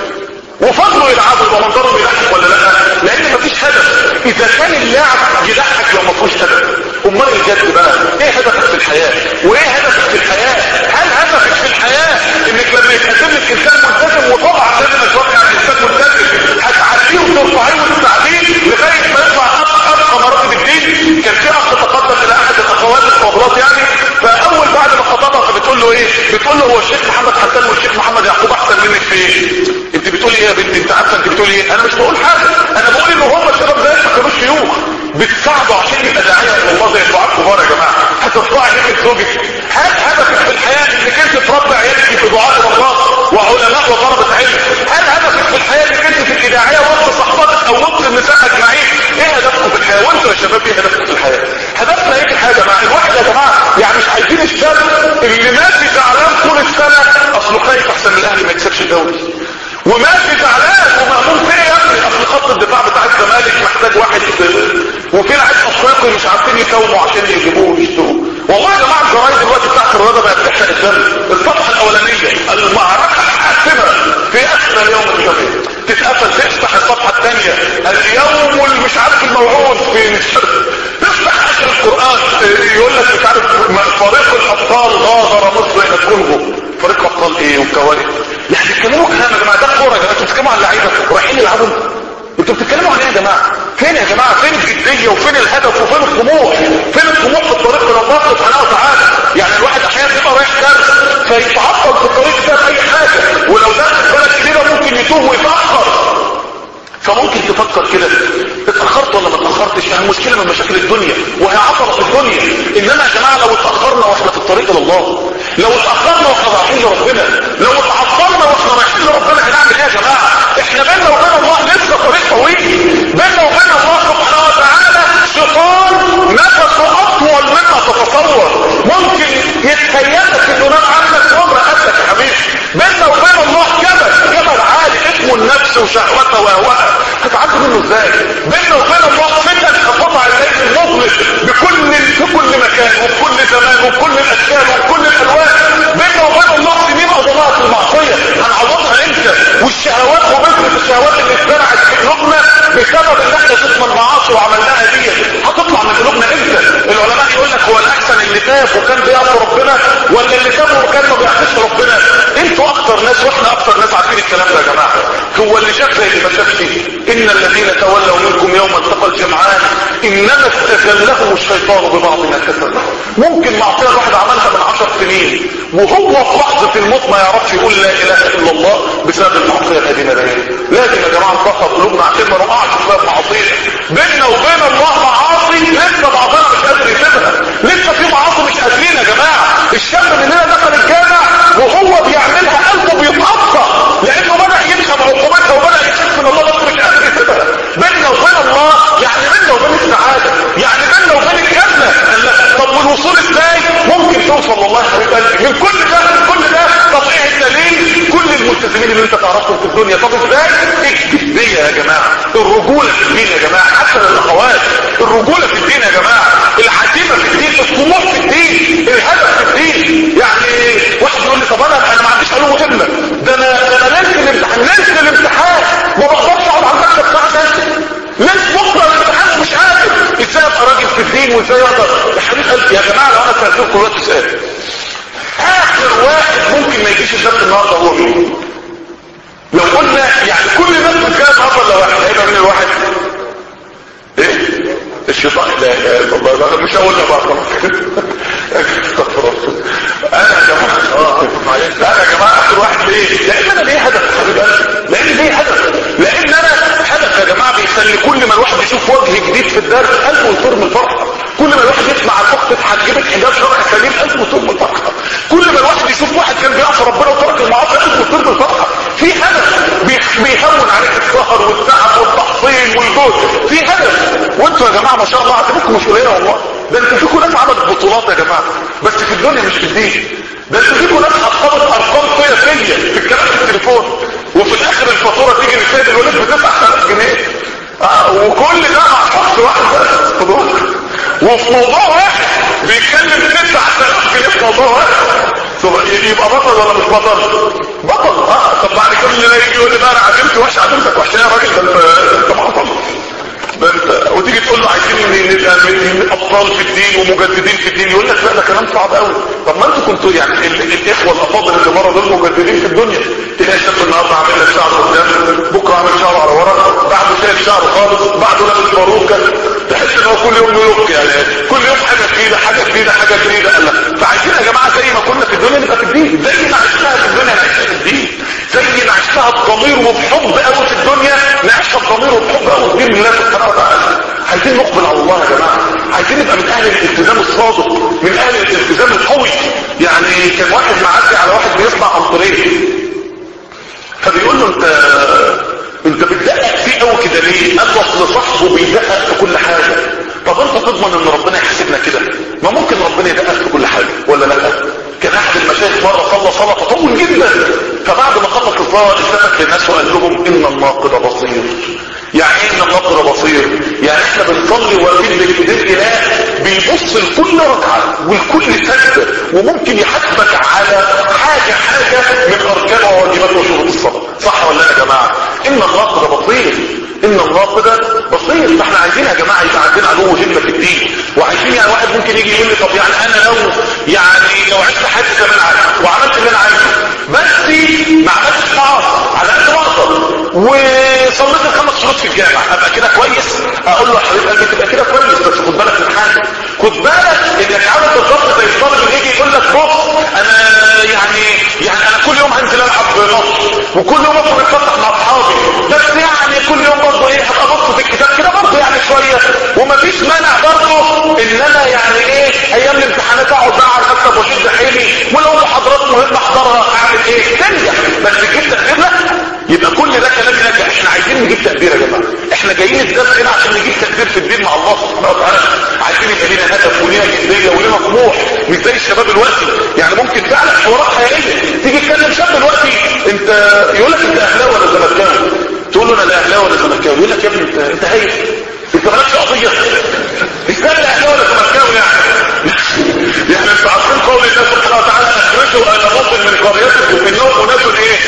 وفضلوا يلعبوا ومنظرهم يضحك ولا لا؟ لان مفيش هدف. اذا كان اللاعب يضحك لو مفيش هدف، امال الجد بقى ايه هدفك في الحياه؟ وايه هدفك في الحياه؟ هل هدفك في الحياه انك لما يتقدم لك انسان ملتزم، وطبعا لازم اشوف يعني انسان ملتزم هتعديه وترفعيه وتساعديه لغايه ما يطلع ابقى مراتب الدين؟ كان في اخ تقدم الى احد الاخوات الفاضلات يعني، فاول بعد ما خطبها فبتقول له ايه؟ بتقول له هو الشيخ محمد حسن والشيخ محمد يعقوب احسن منك في ايه؟ انت بتقولي ايه يا بنتي؟ انت عارفه انت بتقولي ايه؟ انا مش بقول حاجه، انا بقول ان هم الشباب زيك ما كانوش شيوخ بتساعدوا عشان يبقى داعيه الى الله زي الدعاء زوجك؟ هل هدفك في الحياه انك انت تربي عيالك في دعاء الله وعلماء وطلبه علم؟ هل هدفك في الحياه انك انت في الاذاعيه وسط صحباتك او وسط النساء اجمعين؟ ايه هدفكم في الحياه؟ وانتوا يا شباب ايه هدفكم في الحياه؟ هدفنا ايه في الحياه يا جماعه؟ الواحد يا جماعه يعني مش عايزين الشاب اللي ماشي زعلان طول السنه اصله خايف احسن من الاهلي ما يكسبش الدوري، وماشي زعلان ومهموم في ايه يا ابني؟ اصل خط الدفاع بتاع الزمالك محتاج واحد، وفي لعيب افريقي مش عارفين يساوموا عشان يجيبوه ويشتروه. والله يا جماعه الجرايد دلوقتي بتاعت الرياضه بقت بتحرق الدم. الصفحه الاولانيه المعركه الحاسمه في اخر اليوم الجميل تتقفل، تفتح الصفحه الثانيه اليوم مش عارف الموعود في تفتح اخر القران يقول لك مش عارف فريق الابطال غادر مصر الى كونغو. فريق ابطال ايه وكوارث؟ يعني بيتكلموا كلام يا جماعه، ده كوره يا جماعه، انتوا بتتكلموا عن لعيبه رايحين يلعبوا؟ انتوا بتتكلموا عن ايه يا جماعه؟ فين يا جماعه؟ فين الجديه وفين الهدف وفين الطموح؟ فين الطموح في الطريق الى الله سبحانه وتعالى؟ يعني الواحد احيانا بيبقى رايح درس فيتعطل في الطريق ده باي حاجه، ولو درس بلد كبيره ممكن يتوه ويتاخر. فممكن تفكر كده اتاخرت ولا ما اتاخرتش؟ يعني مشكله من مشاكل الدنيا وهي عطله في الدنيا. انما يا جماعه لو اتاخرنا واحنا في الطريق الى الله، لو اتاخرنا واحنا رايحين لربنا، لو اتعطلنا واحنا رايحين لربنا هنعمل ايه يا جماعه؟ احنا بيننا وبين الله لسه طريق طويل. بيننا وبين الله سبحانه وتعالى شيطان نفسه اطول مما تتصور، ممكن يتخيلك انه نام عنك عمر قدك يا حبيبي. بيننا وبين الله جبل جبل عالي اسمه النفس وشهوتها واهواءها، هتعدي منه ازاي؟ بيننا وبين الله فتن كقطع الليل المظلم بكل في كل مكان وبكل زمان وبكل الاشكال وبكل الالوان. بيننا وبين الله سنين اضلاع في المعصيه هنعوضها امتى؟ والشهوات وبذره الشهوات اللي اتزرعت في قلوبنا بسبب ان احنا شفنا المعاصي وعملناها دي هتطلع من قلوبنا امتى؟ العلماء يقول لك هو الاحسن اللي تاب وكان بيعصي ربنا ولا اللي تاب وكان ما بيعصيش ربنا؟ انتوا اكتر ناس واحنا اكتر ناس عارفين الكلام ده يا جماعه. هو اللي شاف زي اللي ما شافش. ان الذين تولوا منكم يوم التقى الجمعان انما استزلهم الشيطان ببعض ما كسبوا. ممكن معصيه الواحد عملها من عشر سنين وهو في لحظه الموت ما يعرفش يقول لا اله الا الله بسبب المعصيه القديمه دي. لازم يا جماعه نطهر قلوبنا عشان ما نقعش في باب معصيه. بيننا وبين الله معاصي لسه بعضنا مش قادر يسيبها، لسه في معاصي مش قادرين يا جماعه. الشاب مننا دخل الجامع وهو بيعملها قلبه بيتقطع لانه بدا يمشي بعقوبتها وبدا يشك من الله بس مش قادر يسيبها. بيننا وبين الله يعني بيننا وبين السعاده، يعني بيننا وبين الجنه. طب والوصول ازاي؟ ممكن توصل والله يا حبيب قلبي من كل ده كل ده. طب ايه الدليل؟ كل الملتزمين اللي انت تعرفهم في الدنيا. طب ازاي؟ الجديه يا جماعه، الرجوله في الدين يا جماعه، حتى للاخوات الرجوله في الدين يا جماعه، العزيمه في الدين، الطموح في الدين، الهدف في الدين. يعني واحد يقول لي طب انا انا ما عنديش علوم همه، ده انا ده انا ليله الامتحان ليله الامتحان ما بقدرش اقعد على المكتب ساعه ثانيه، ليله بكره الامتحان مش قادر. ازاي ابقى راجل في الدين وازاي اقدر؟ يا حبيب قلبي يا جماعه لو انا سالتكم دلوقتي سؤال، اخر واحد ممكن ما يجيش الدرس النهارده هو مين؟ لو قلنا يعني كل الناس بتتكلم افضل لو واحد هيبقى من الواحد ايه؟ الشيطان. لا اله الا الله. مش هقولها بقى خلاص كده. انا يا جماعه اه انا يا جماعه اخر واحد ليه؟ لان انا ليه هدف يا حبيب قلبي، لان ليه هدف، لان انا هدف يا جماعه بيخلي كل ما الواحد يشوف وجه جديد في الدرس قلبه يطير من الفرحه. كل ما الواحد يسمع الاخت اتحجبت حجاب شرعي سليم قلبه يطير من الفرحه. كل ما الواحد يشوف واحد كان بيعصي ربنا وترك المعاصي قلبه يطير من الفرحه. في هدف بيهون عليك السهر والتعب والتحصيل والجهد، في هدف. وانتوا يا جماعه ما شاء الله عندكم مش قليله والله، ده انتوا فيكم ناس عملت بطولات يا جماعه بس في الدنيا مش في الدين. ده انتوا فيكم ناس حطمت ارقام قياسيه في الكلام في التليفون وفي الاخر الفاتوره تيجي للسيد الولد ب تسعة آلاف جنيه. اه وكل ده مع شخص واحد بس خدوه، وفي موضوع واحد بيتكلم تسعة آلاف جنيه في موضوع واحد. يبقى بطل ولا مش بطل؟ بطل. اه طب بعد كل اللي يجي يقول لي بقى انا عزمت وحش عزمتك وحشه يا راجل، ده انت معطل. ده انت وتيجي تقول له عايزين نبقى من ابطال في الدين ومجددين في الدين، يقول لك لا ده كلام صعب قوي. طب ما انتوا كنتوا يعني الاخوه الافاضل اللي بره دول مجددين في الدنيا. تلاقي شاب النهارده عامل لك شعره قدام، بكره عامل شعره على ورا، بعده شايل شعره خالص، بعده لابس باروكه، تحس ان هو كل يوم يلوك يعني كل يوم حاجه جديده حاجه جديده حاجه جديده. قال لك فعايزين يا جماعه زي ما كنا في الدنيا نبقى في الدين، زي ما عشناها في الدنيا نعيشها في الدين، زي ما عشناها بضمير وبحب قوي في الدنيا نعيشها بضمير وبحب قوي في دين الله سبحانه وتعالى. عايزين نقبل على الله يا جماعة، عايزين نبقى من اهل الالتزام الصادق، من اهل الالتزام القوي. يعني كان واحد معدي على واحد بيصنع عن طريق، فبيقول له انت انت بتدقق فيه قوي كده ليه؟ قال له اصل صاحبه بيدقق في كل حاجة. طب انت تضمن ان ربنا يحسبنا كده؟ ما ممكن ربنا يدقق في كل حاجة ولا لا؟ كان احد المشايخ مرة صلى صلاة تطول جدا، فبعد ما خلص الصلاة التفت للناس وقال لهم ان الناقد بصير. يعني ايه ان الناقد بصير؟ يعني احنا بنصلي واقفين بين ايدين اله بيبص لكل ركعة ولكل سجدة، وممكن يحاسبك على حاجة حاجة من اركان وواجبات وشروط الصلاة. صح ولا يا جماعة؟ ان الناقد بصير، ان الناقد بصير. فاحنا عايزين يا جماعة يبقى عندنا علو همة في الدين، وعايزين يعني واحد ممكن يجي يقول لي طب يعني انا لو يعني لو عشت حياتي زمان عادي وعملت اللي انا عايزه بس ما عملتش معاصي على قد ما اقدر وصليت الخمس شروط في الجامع، ابقى كده كويس؟ اقول له يا حبيب قلبي تبقى كده كويس، بس خد بالك من حاجه، خد بالك انك عامل بالظبط زي الطالب اللي يجي يقول لك بص انا يعني يعني انا كل يوم هنزل العب ماتش وكل يوم اخرج اتفتح مع اصحابي، بس يعني كل يوم برضه ايه هبقى ابص في الكتاب كده برضه يعني شويه، ومفيش مانع برضه ان انا يعني ايه ايام الامتحانات اقعد بقى على المكتب واشد حيلي، ولو محاضرات مهمه احضرها اعمل ايه؟ تنجح. بس تجيب تقدير؟ لا، يبقى كل ده كلام ناجح. احنا عايزين نجيب تقدير يا جماعه، احنا جايين الدرس هنا عشان نجيب تقدير في الدين مع الله سبحانه وتعالى. عايزين يبقى لنا هدف ولنا جديه ولنا طموح، مش زي الشباب دلوقتي. يعني ممكن فعلا حوارات حقيقيه تيجي تكلم شاب دلوقتي انت يقول لك انت اهلاوي ولا زملكاوي؟ تقول له انا لا اهلاوي ولا زملكاوي، يقول لك يا ابني انت انت هايف، انت مالكش قضيه، ازاي اهلاوي ولا زملكاوي يعني؟ يعني انتوا عارفين قول الله سبحانه وتعالى اخرجوا الى باطل من قريتكم انهم اناس ايه؟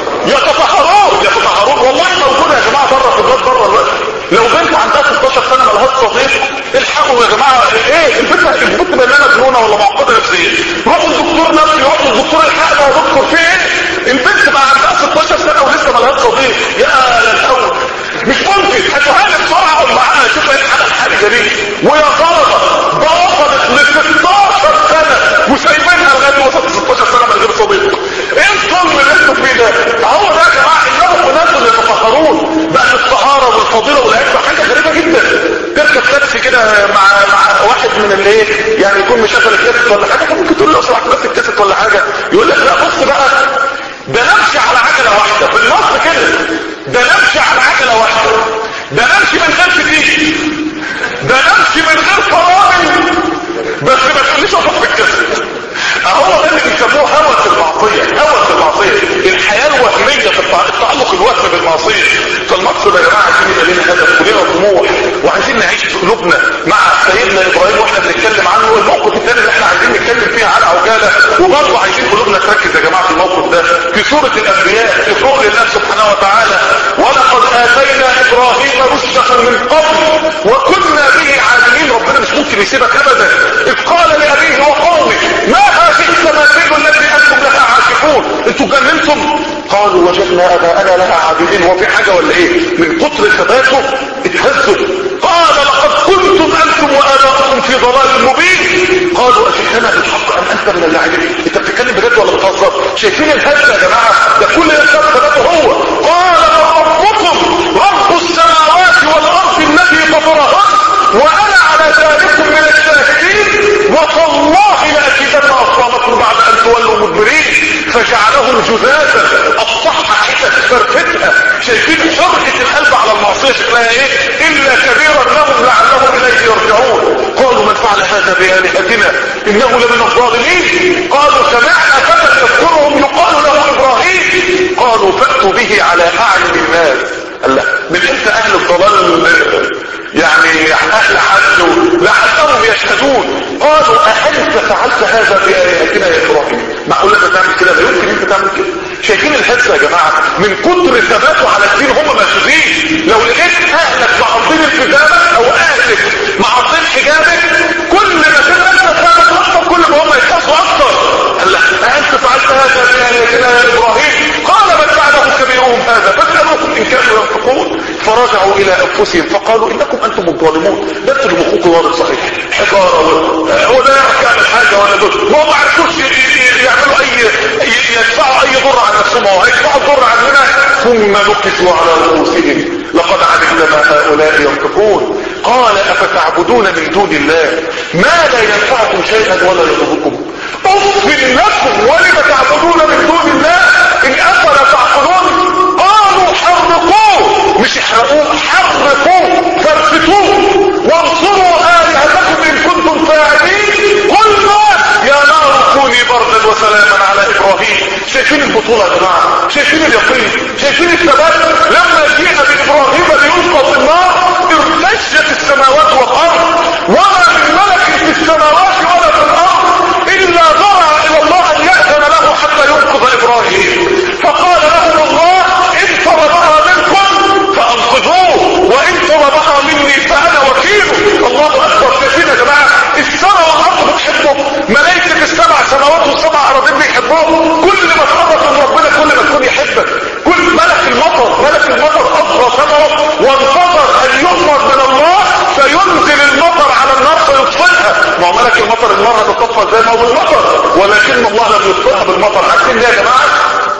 يتطهرون يتطهرون. والله موجوده يا جماعه بره في البلاد بره الوقت. لو بنت عندها ستاشر سنه مالهاش صديق الحقوا يا جماعه، ايه البنت البنت بيننا جنونه ولا معقده نفسيه، روحوا الدكتور نفسي، روحوا الدكتور الحقنا يا دكتور في ايه؟ البنت بقى عندها ستاشر سنه ولسه مالهاش صديق، يا للهول مش ممكن. هتوهاني بسرعه اقعد معاها اشوف ايه الحاله الحاجه دي. ويا ظلمه ده وصلت ل ستاشر سنه وسايبينها لغايه وصلت ستاشر سنه من غير صديق. ايه الظلم اللي انتوا فيه ده؟ اهو ده يا جماعه انهم اناس يتفخرون بقى الطهاره والفضيله والعفه حاجه غريبه جدا. تركب تاكسي كده مع مع واحد من اللي ايه يعني يكون مشغل الكاسيت ولا حاجه، ممكن تقول له اصلح بس الكاسيت ولا حاجه، يقول لك لا بص بقى ده نمشي على عجله واحده في النص كده، ده نمشي على عجله واحده، ده نمشي من غير فتيل، ده نمشي من غير فرامل، بس ما تخليش اقف في الكاسيت. اهو ده اللي بيسموه هوس المعصيه، هوس المعصيه، الحياه الوهميه في التعلق الوهمي بالمعصيه. فالمقصد يا جماعه عايزين يبقى لنا هدف ولنا طموح، وعايزين نعيش في قلوبنا مع سيدنا ابراهيم واحنا بنتكلم عنه. الموقف الثاني اللي احنا عايزين نتكلم فيه على عجاله، وبرضه عايزين قلوبنا تركز يا جماعه في الموقف ده في سوره الانبياء في قول الله سبحانه وتعالى ولقد اتينا ابراهيم رشده من قبل وكنا به عالمين. ربنا مش ممكن يسيبك ابدا. اذ قال لابيه وقومه ما هذه التماثيل التي انتم لها عاكفون، انتوا جننتم؟ قالوا وجدنا اباءنا لها عابدين. وفي حاجه ولا ايه؟ من كتر ثباته اتهزوا. قال لقد كنتم انتم واباؤكم في ضلال مبين. قالوا اجئتنا بالحق ام انت من اللاعبين؟ انت بتتكلم بجد ولا بتهزر؟ شايفين الهزه يا جماعه؟ ده كل انسان ثباته هو. قال ربكم رب السماوات والارض التي فطرهن وانا على ذلك من الشاهدين وتالله لاكيدن اصنامكم بعد ان تولوا مدبرين. فجعلهم جذاذا اصبحها حتت فرفتها. شايفين حرقه القلب على المعصيه شكلها ايه؟ الا كبيرا لهم لعلهم اليه يرجعون. قالوا من فعل هذا بالهتنا انه لمن الظالمين. قالوا سمعنا فتى يذكرهم يقال له ابراهيم. قالوا فاتوا به على اعين الناس. الله، من امتى اهل الضلال يعني اهل حج لعلهم يشهدون؟ قالوا اانت فعلت هذا بآياتنا يا ابراهيم؟ معقول انت تعمل كده؟ لا يمكن انت تعمل كده. شايفين الهزه يا جماعه؟ من كتر ثباته على الدين هم ماشيين. لو لقيت اهلك معطين التزامك او اهلك معطين حجابك كل ما تبقى انت ثابت اكتر كل ما هم يتقاسوا اكتر. قال لك انت فعلت هذا بآياتنا يا ابراهيم؟ قال بل فعله كبيرهم هذا فاسالوهم ان كانوا ينطقون. فرجعوا الى انفسهم فقالوا انكم انتم الظالمون. ده انتوا اللي مخكم واضح صحيح حجاره هو لا يعرف يعمل حاجه ولا دول، ما عرفوش يعملوا اي يدفعوا اي ضر عن نفسهم، هو هيدفعوا الضر عننا. ثم نكسوا على رؤوسهم لقد علمت ما هؤلاء ينطقون. قال افتعبدون من دون الله ما لا ينفعكم شيئا ولا يضركم اف لكم ولم تعبدون من دون الله ان افلا تعقلون. قالوا حرقوه، مش احرقوه، حرقوه فرفتوه وانصروا آلهتكم ان كنتم فاعلين. قلنا يا نار كوني بردا وسلاما على ابراهيم. شايفين البطولة يا جماعة؟ شايفين اليقين؟ شايفين الثبات؟ لما جيء بابراهيم ليلقى في النار ارتجت السماوات والارض وما من ملك في السماوات ولا في الارض الا ضرع الى الله ان يأذن له حتى ينقذ ابراهيم. فقال له الله ان طلبها منكم فانقذوه وان طلبها مني فانا وكيله. الله اكبر. شايفين يا جماعه السماء والارض بتحبه، ملائكه السبع سماوات والسبع اراضين بيحبوه. كل ما تقرب من ربنا كل ما تكون يحبك. كل ملك المطر ملك المطر اصغى ثمره وانتظر ان يؤمر من الله فينزل المطر على النار فيطفئها. ما هو ملك المطر النار هتطفى زي ما هو بالمطر، ولكن الله لم يطفئها بالمطر. عارفين ليه يا جماعه؟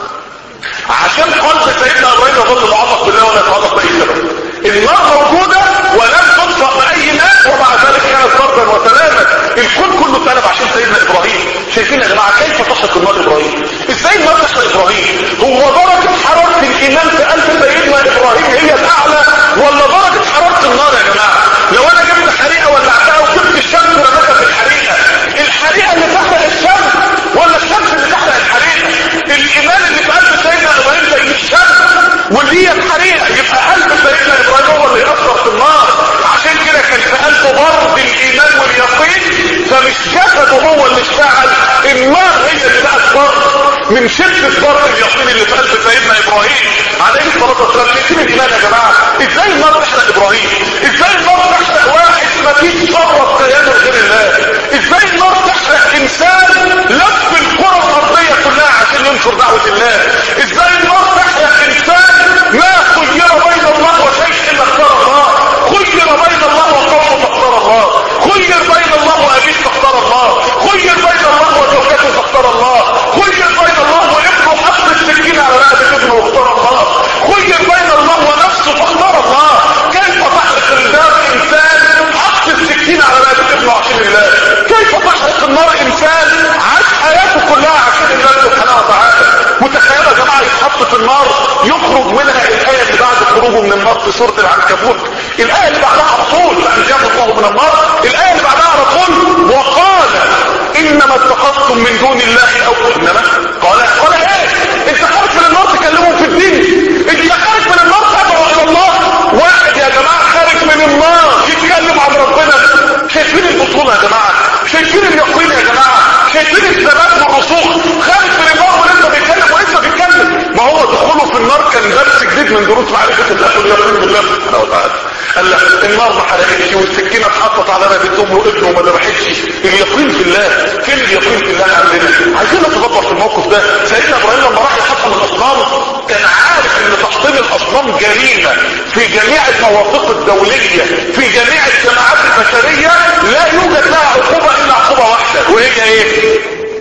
عشان قلب سيدنا ابراهيم يظل معلق بالله ولا يتعلق باي سبب. النار موجوده ولم تطفأ باي ماء ومع ذلك كانت بردا وسلاما. الكون كله اتقلب عشان سيدنا ابراهيم. شايفين يا جماعه كيف تحرق النار ابراهيم؟ ازاي النار تحرق ابراهيم؟ هو درجه حراره الايمان في قلب سيدنا ابراهيم هي الاعلى ولا درجه حراره النار يا جماعه؟ لو انا جبت حريقه ولعتها وجبت الشمس رميتها في الحريقه، الحريقه اللي تحرق الشمس ولا الشمس اللي تحرق الحريقه؟ الايمان اللي في قلب سيدنا ابراهيم زي الشمس واللي هي الحريقه، يبقى قلب سيدنا ابراهيم هو اللي يأثر في النار. عشان كده كان في قلبه برد الايمان واليقين، فمش جسده هو اللي اشتعل، النار هي اللي بقت برد من شده برد اليقين اللي في قلب سيدنا ابراهيم عليه الصلاه والسلام. شايفين الايمان يا جماعه؟ ازاي النار تحرق ابراهيم؟ ازاي النار تحرق واحد ما فيش ذره قيامه غير الله؟ ازاي النار تحرق انسان لف الكره الارضيه كلها عشان ينشر دعوه الله؟ ازاي النار تحرق انسان ما خير بين الله وشيء الا اختار الله؟ خير بين الله وقومه فاختار الله، خير بين الله وابيه فاختار الله، خير بين الله وزوجته فاختار الله، خير بين الله وابنه حط السكين على رقبه ابنه واختار الله، خير بين الله ونفسه فاختار الله. كيف تحرق النار انسان حط السكين على رقبه ابنه عشان الله؟ كيف تحرق النار انسان عاش حياته كلها عشان الله سبحانه وتعالى؟ متخيل يا جماعه يتحط في النار يخرج منها الايه اللي بعد خروجه من النار في سوره العنكبوت، الايه اللي بعدها على طول انجاه الله من النار، الايه اللي بعدها على طول وقال انما اتخذتم من دون الله او انما قال قال ايه؟ انت خارج من النار تكلمهم في الدين، اللي خارج من النار تدعو الى الله. واحد يا جماعه خارج من النار يتكلم عن ربنا. شايفين البطوله يا جماعه؟ شايفين اليقين يا جماعه؟ شايفين الثبات والرسوخ؟ خارج من النار ولسه بيتكلم ولسه بيتكلم. ما هو دخوله في النار كان درس جديد من دروس معرفه الله واليقين بالله سبحانه وتعالى. قال لك النار ما حرقتش والسكينه اتحطت على رقبه امه وابنه وما ذبحتش. اليقين في الله. فين اليقين في الله عندنا؟ عايزين نتدبر في الموقف ده. سيدنا ابراهيم لما راح يحطم الاصنام كان عارف ان تحطيم الاصنام جريمه في جميع المواثيق الدوليه في جميع الجماعات البشريه، لا يوجد لها عقوبه الا عقوبه واحده، وهي ايه؟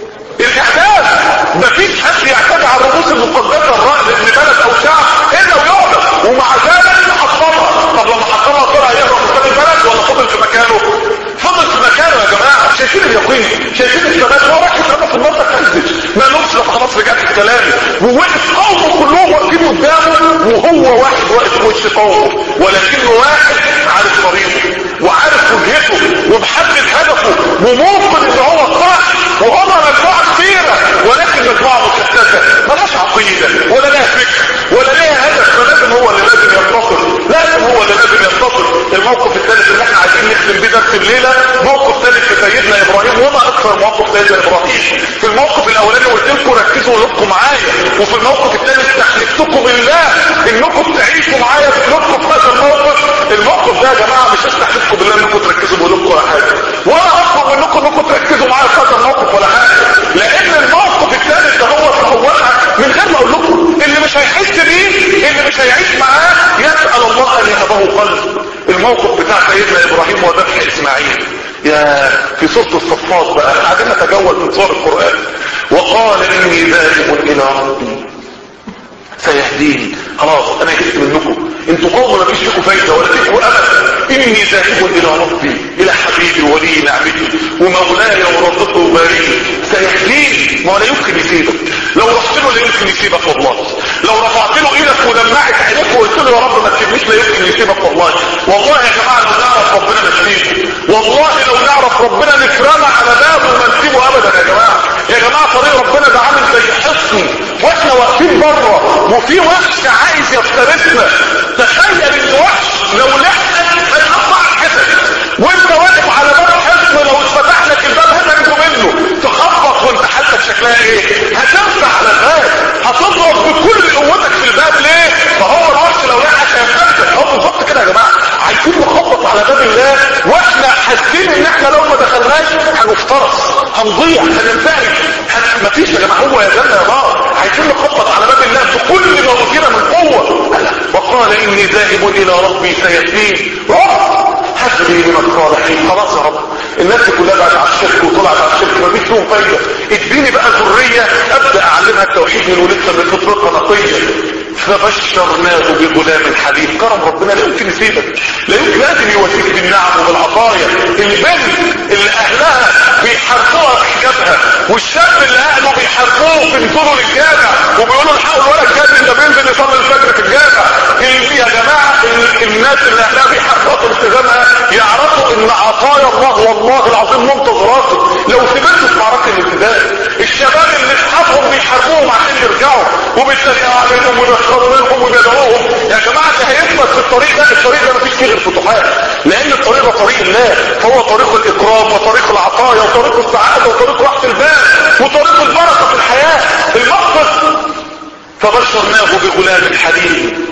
الاعدام. مفيش حد يعتدي على الرؤوس المقدسه لابن بلد او شعب الا ويعدم، ومع ذلك حطمها. طب لما حطمها طلع يهرب من البلد ولا فضل في مكانه؟ فضل في مكانه يا جماعه. شايفين اليقين؟ شايفين الثبات؟ هو راح يترمى في النار تكذب ما لهمش لا خلاص رجعت في كلامي، ووقف قومه كلهم واقفين قدامه وهو واحد واقف في وش قومه، ولكنه واحد عارف طريقه وعارف وجهته ومحدد هدفه وموقن ان هو صح. وهم مجموعه كثيره ولكن مجموعه مشتته ملهاش عقيده ولا لها فكر ولا لها هدف، فلازم هو اللي لازم ينتصر، لازم هو اللي لازم ينتصر. الموقف الثالث اللي احنا عايزين نختم بيه درس الليله موقف ثالث في سيدنا ابراهيم، وما اكثر موقف سيدنا ابراهيم. في الموقف الاولاني قلت لكم ركزوا قلوبكم معايا، وفي الموقف الثالث استحلفتكم بالله انكم تعيشوا معايا بقلوبكم في هذا الموقف. الموقف ده يا جماعه مش استحلفكم بالله انكم تركزوا بقلوبكم ولا حاجه، ولا اطلب منكم انكم تركزوا معايا في هذا الموقف ولا حاجه، لان الموقف الثالث ده هو تطورها من غير ما اقول لكم. اللي مش هيحس بيه اللي مش هيعيش معاه يسال الله ان يهبه قلب. الموقف بتاع سيدنا ابراهيم وذبح اسماعيل يا في سوره الصفات بقى، احنا قاعدين نتجول من سور القران. وقال اني ذاهب الى ربي سيهدين. خلاص انا جبت منكم، انتوا قوم ما فيش لكم فايده ولا فيكم امل. اني ذاهب الى ربي، الى حبيبي ولي نعمتي ومولاي وربطه وبارئي سيهدين. ما لا يمكن يسيبك، لو رحت له لا يمكن يسيبك والله. لو رفعت له ايدك ودمعت عينيك وقلت له يا رب ما تسيبنيش لا يمكن يسيبك والله. والله يا جماعه لو نعرف ربنا نسيبه، والله لو نعرف ربنا نترمى على بابه وما نسيبه ابدا. يا جماعه يا جماعه طريق ربنا ده عامل زي حصن واحنا واقفين بره وفي وحش عايز يفترسنا. تخيل ان وحش لو لحقك هيقطع الجسد، وانت واقف على باب الحصن لو اتفتح لك الباب هتنجو منه، تخبط وانت حالتك شكلها ايه؟ هتفتح على الباب، هتضرب بكل قوتك في الباب. ليه؟ فهو الوحش لو لحقك هيفترسك. هو بالظبط كده يا جماعه، عايزين نخبط على باب الله واحنا حاسين ان احنا لو ما دخلناش هنفترس، هنضيع، هننتهي، هن... مفيش يا جماعه هو يا جنه يا نار. عايزين نخبط على باب الله بكل ما اوتينا من قوه. وقال اني ذاهب الى ربي سيهدين. رب هب لي من الصالحين. خلاص يا رب الناس كلها بقت على الشرك وطلعت على الشرك مفيش لهم فايده، اديني بقى ذريه ابدا اعلمها التوحيد من ولدها من فطرتها نقيه. فبشرناه بغلام حليم. كرم ربنا لا يمكن يسيبك، لا يمكن لازم يواسيك بالنعم وبالعطايا. البنت اللي اهلها بيحرقوها في حجابها والشاب اللي اهله بيحرقوه بينزلوا للجامع وبيقولوا الحقوا الولد جاد ده بينزل يصلي الفجر في الجامع. يا جماعه الناس اللي اهلها بيحرقوا التزامها يعرفوا ان عطايا الله والله العظيم منتظراته لو سبتوا في معركه الابتداء. الشباب اللي اصحابهم بيحاربوهم عشان يرجعوا وبيتريقوا عليهم ويشربوا منهم ويدعوهم. يا جماعه اللي هيثبت في الطريق ده، الطريق ده مفيش فيه غير فتوحات، لان الطريق ده طريق الله، فهو طريق الاكرام وطريق العطايا وطريق السعاده وطريق راحه البال وطريق البركه في الحياه. المقصد فبشرناه بغلام حليم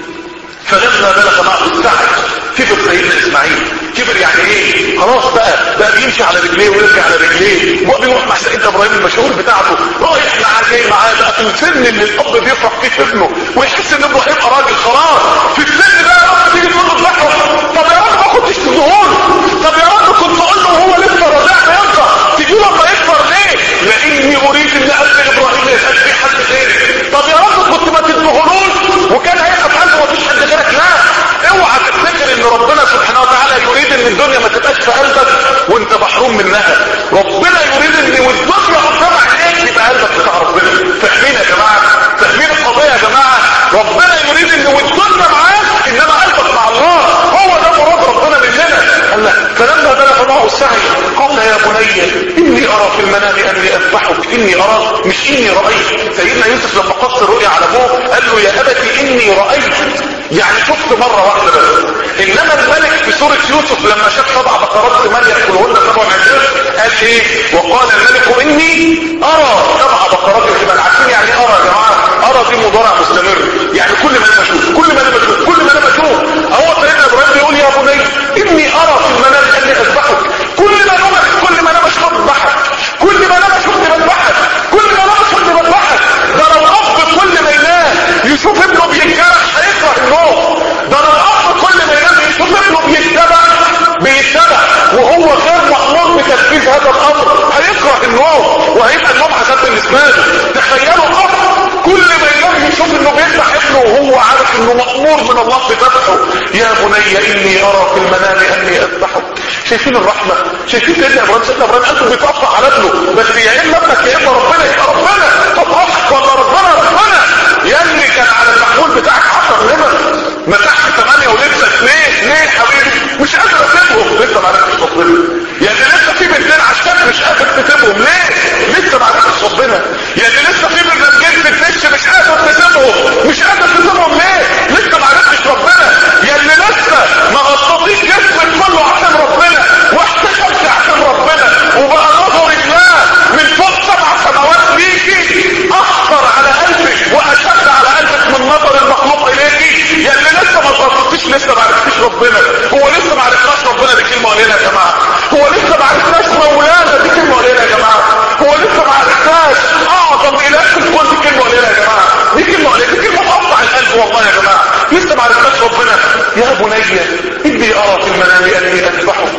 فلما بلغ معه السعي كبر سيدنا اسماعيل. كبر يعني ايه؟ خلاص بقى بقى بيمشي على رجليه ويرجع على رجليه وبيروح مع سيدنا ابراهيم المشهور بتاعته رايح معاه جاي معاه بقى في السن اللي الاب بيفرح فيه في ابنه ويحس ان ابنه هيبقى راجل خلاص في السن ده. يا رب تيجي تقول له اذبحه، طب يا رب ما كنتش تدهونه، طب يا رب كنت اقول له هو لسه رضيع هينفع تجي له لما يكبر ليه؟ لاني اريد ان قلب ابراهيم يسال في حد غيري. طب يا رب كنت ما تدهنوش وكان هيبقى في قلبه مفيش حد غيرك. لا اوعى تفتكر ان ربنا سبحانه وتعالى يريد ان الدنيا ما تبقاش في قلبك وانت محروم منها. ربنا يريد ان والدنيا قدام عينيك يبقى قلبك بتاع ربنا. فاهمين يا جماعه؟ فاهمين القضيه يا جماعه؟ ربنا يريد ان والدنيا معاك انما قلبك مع الله. هو ده مراد ربنا مننا. قال له فلما بلغ معه السعي قال يا بني اني ارى في المنام اني اذبحك. اني ارى مش اني رايت. سيدنا يوسف لما قص الرؤيا على ابوه قال له يا ابتي اني رايت، يعني شفت مرة واحدة بس. انما الملك في سورة يوسف لما شاف سبع بقرات ثمان يأكلهن سبع عجاف قال ايه؟ وقال الملك اني ارى سبع بقرات ثمان. عارفين يعني ارى يا جماعة؟ ارى دي مضارع مستمر، يعني كل ما انا بشوف كل ما انا بشوف كل ما انا بشوف. اهو سيدنا ابراهيم بيقول يا بني اني ارى في المنام اني اذبحك. كل ما انا كل ما انا بشوف بذبحك، كل ما انا بشوف بذبحك، كل ما انا بشوف بذبحك. ده لو اب كل ما ينام يشوف ابنه بينجرح هيكره النوم. ده لو الاب كل ما ينام يشوف ابنه بيتبع بيتبع وهو غير مأمور بتنفيذ هذا الامر هيكره النوم وهيبقى النوم عذاب بالنسبه له. تخيلوا اب كل ما ينام يشوف انه بيذبح ابنه وهو عارف انه مأمور من الله بذبحه. يا بني اني ارى في المنام اني اذبحك. شايفين الرحمه؟ شايفين سيدنا ابراهيم؟ سيدنا ابراهيم قلبه بيتقطع على ابنه بس يا اما ابنك يا اما ربنا. يبقى ربنا تضحك ولا ربنا؟ ربنا. يا اللي كان على المحمول بتاعك عشر نمر مسحت ثمانية ولسه اثنين. ليه حبيبي؟ مش قادر اسيبهم. لسه ما عرفتش ربنا. يا اللي لسه في بنتين عشان مش قادر تسيبهم. ليه؟ لسه ما عرفتش ربنا. يا اللي لسه في برنامجين في الدش مش قادر تسيبهم. مش قادر تسيبهم ليه؟ لسه ما عرفتش ربنا. يا اللي لسه ما غطيتيش جسمك كله عشان ربنا واحتشمت عشان ربنا وبقى نظر الله من فوق سبع سماوات ليكي اخطر على قلبك واشد على قلبك من نظر المخلوق اليكي. يا اللي لسه ما غطيتيش لسه ما عرفتيش ربنا. هو لسه ما عرفناش ربنا؟ دي كلمه قليله يا جماعه. هو لسه ما عرفناش مولانا؟ دي كلمه قليله يا جماعه. هو لسه ما عرفناش اعظم اله في الكون؟ دي كلمه قليله يا جماعه. دي كلمه قليله، دي كلمه تقطع القلب والله يا جماعه. لسه ما عرفناش ربنا. يا بني اني ارى في المنام اني اذبحك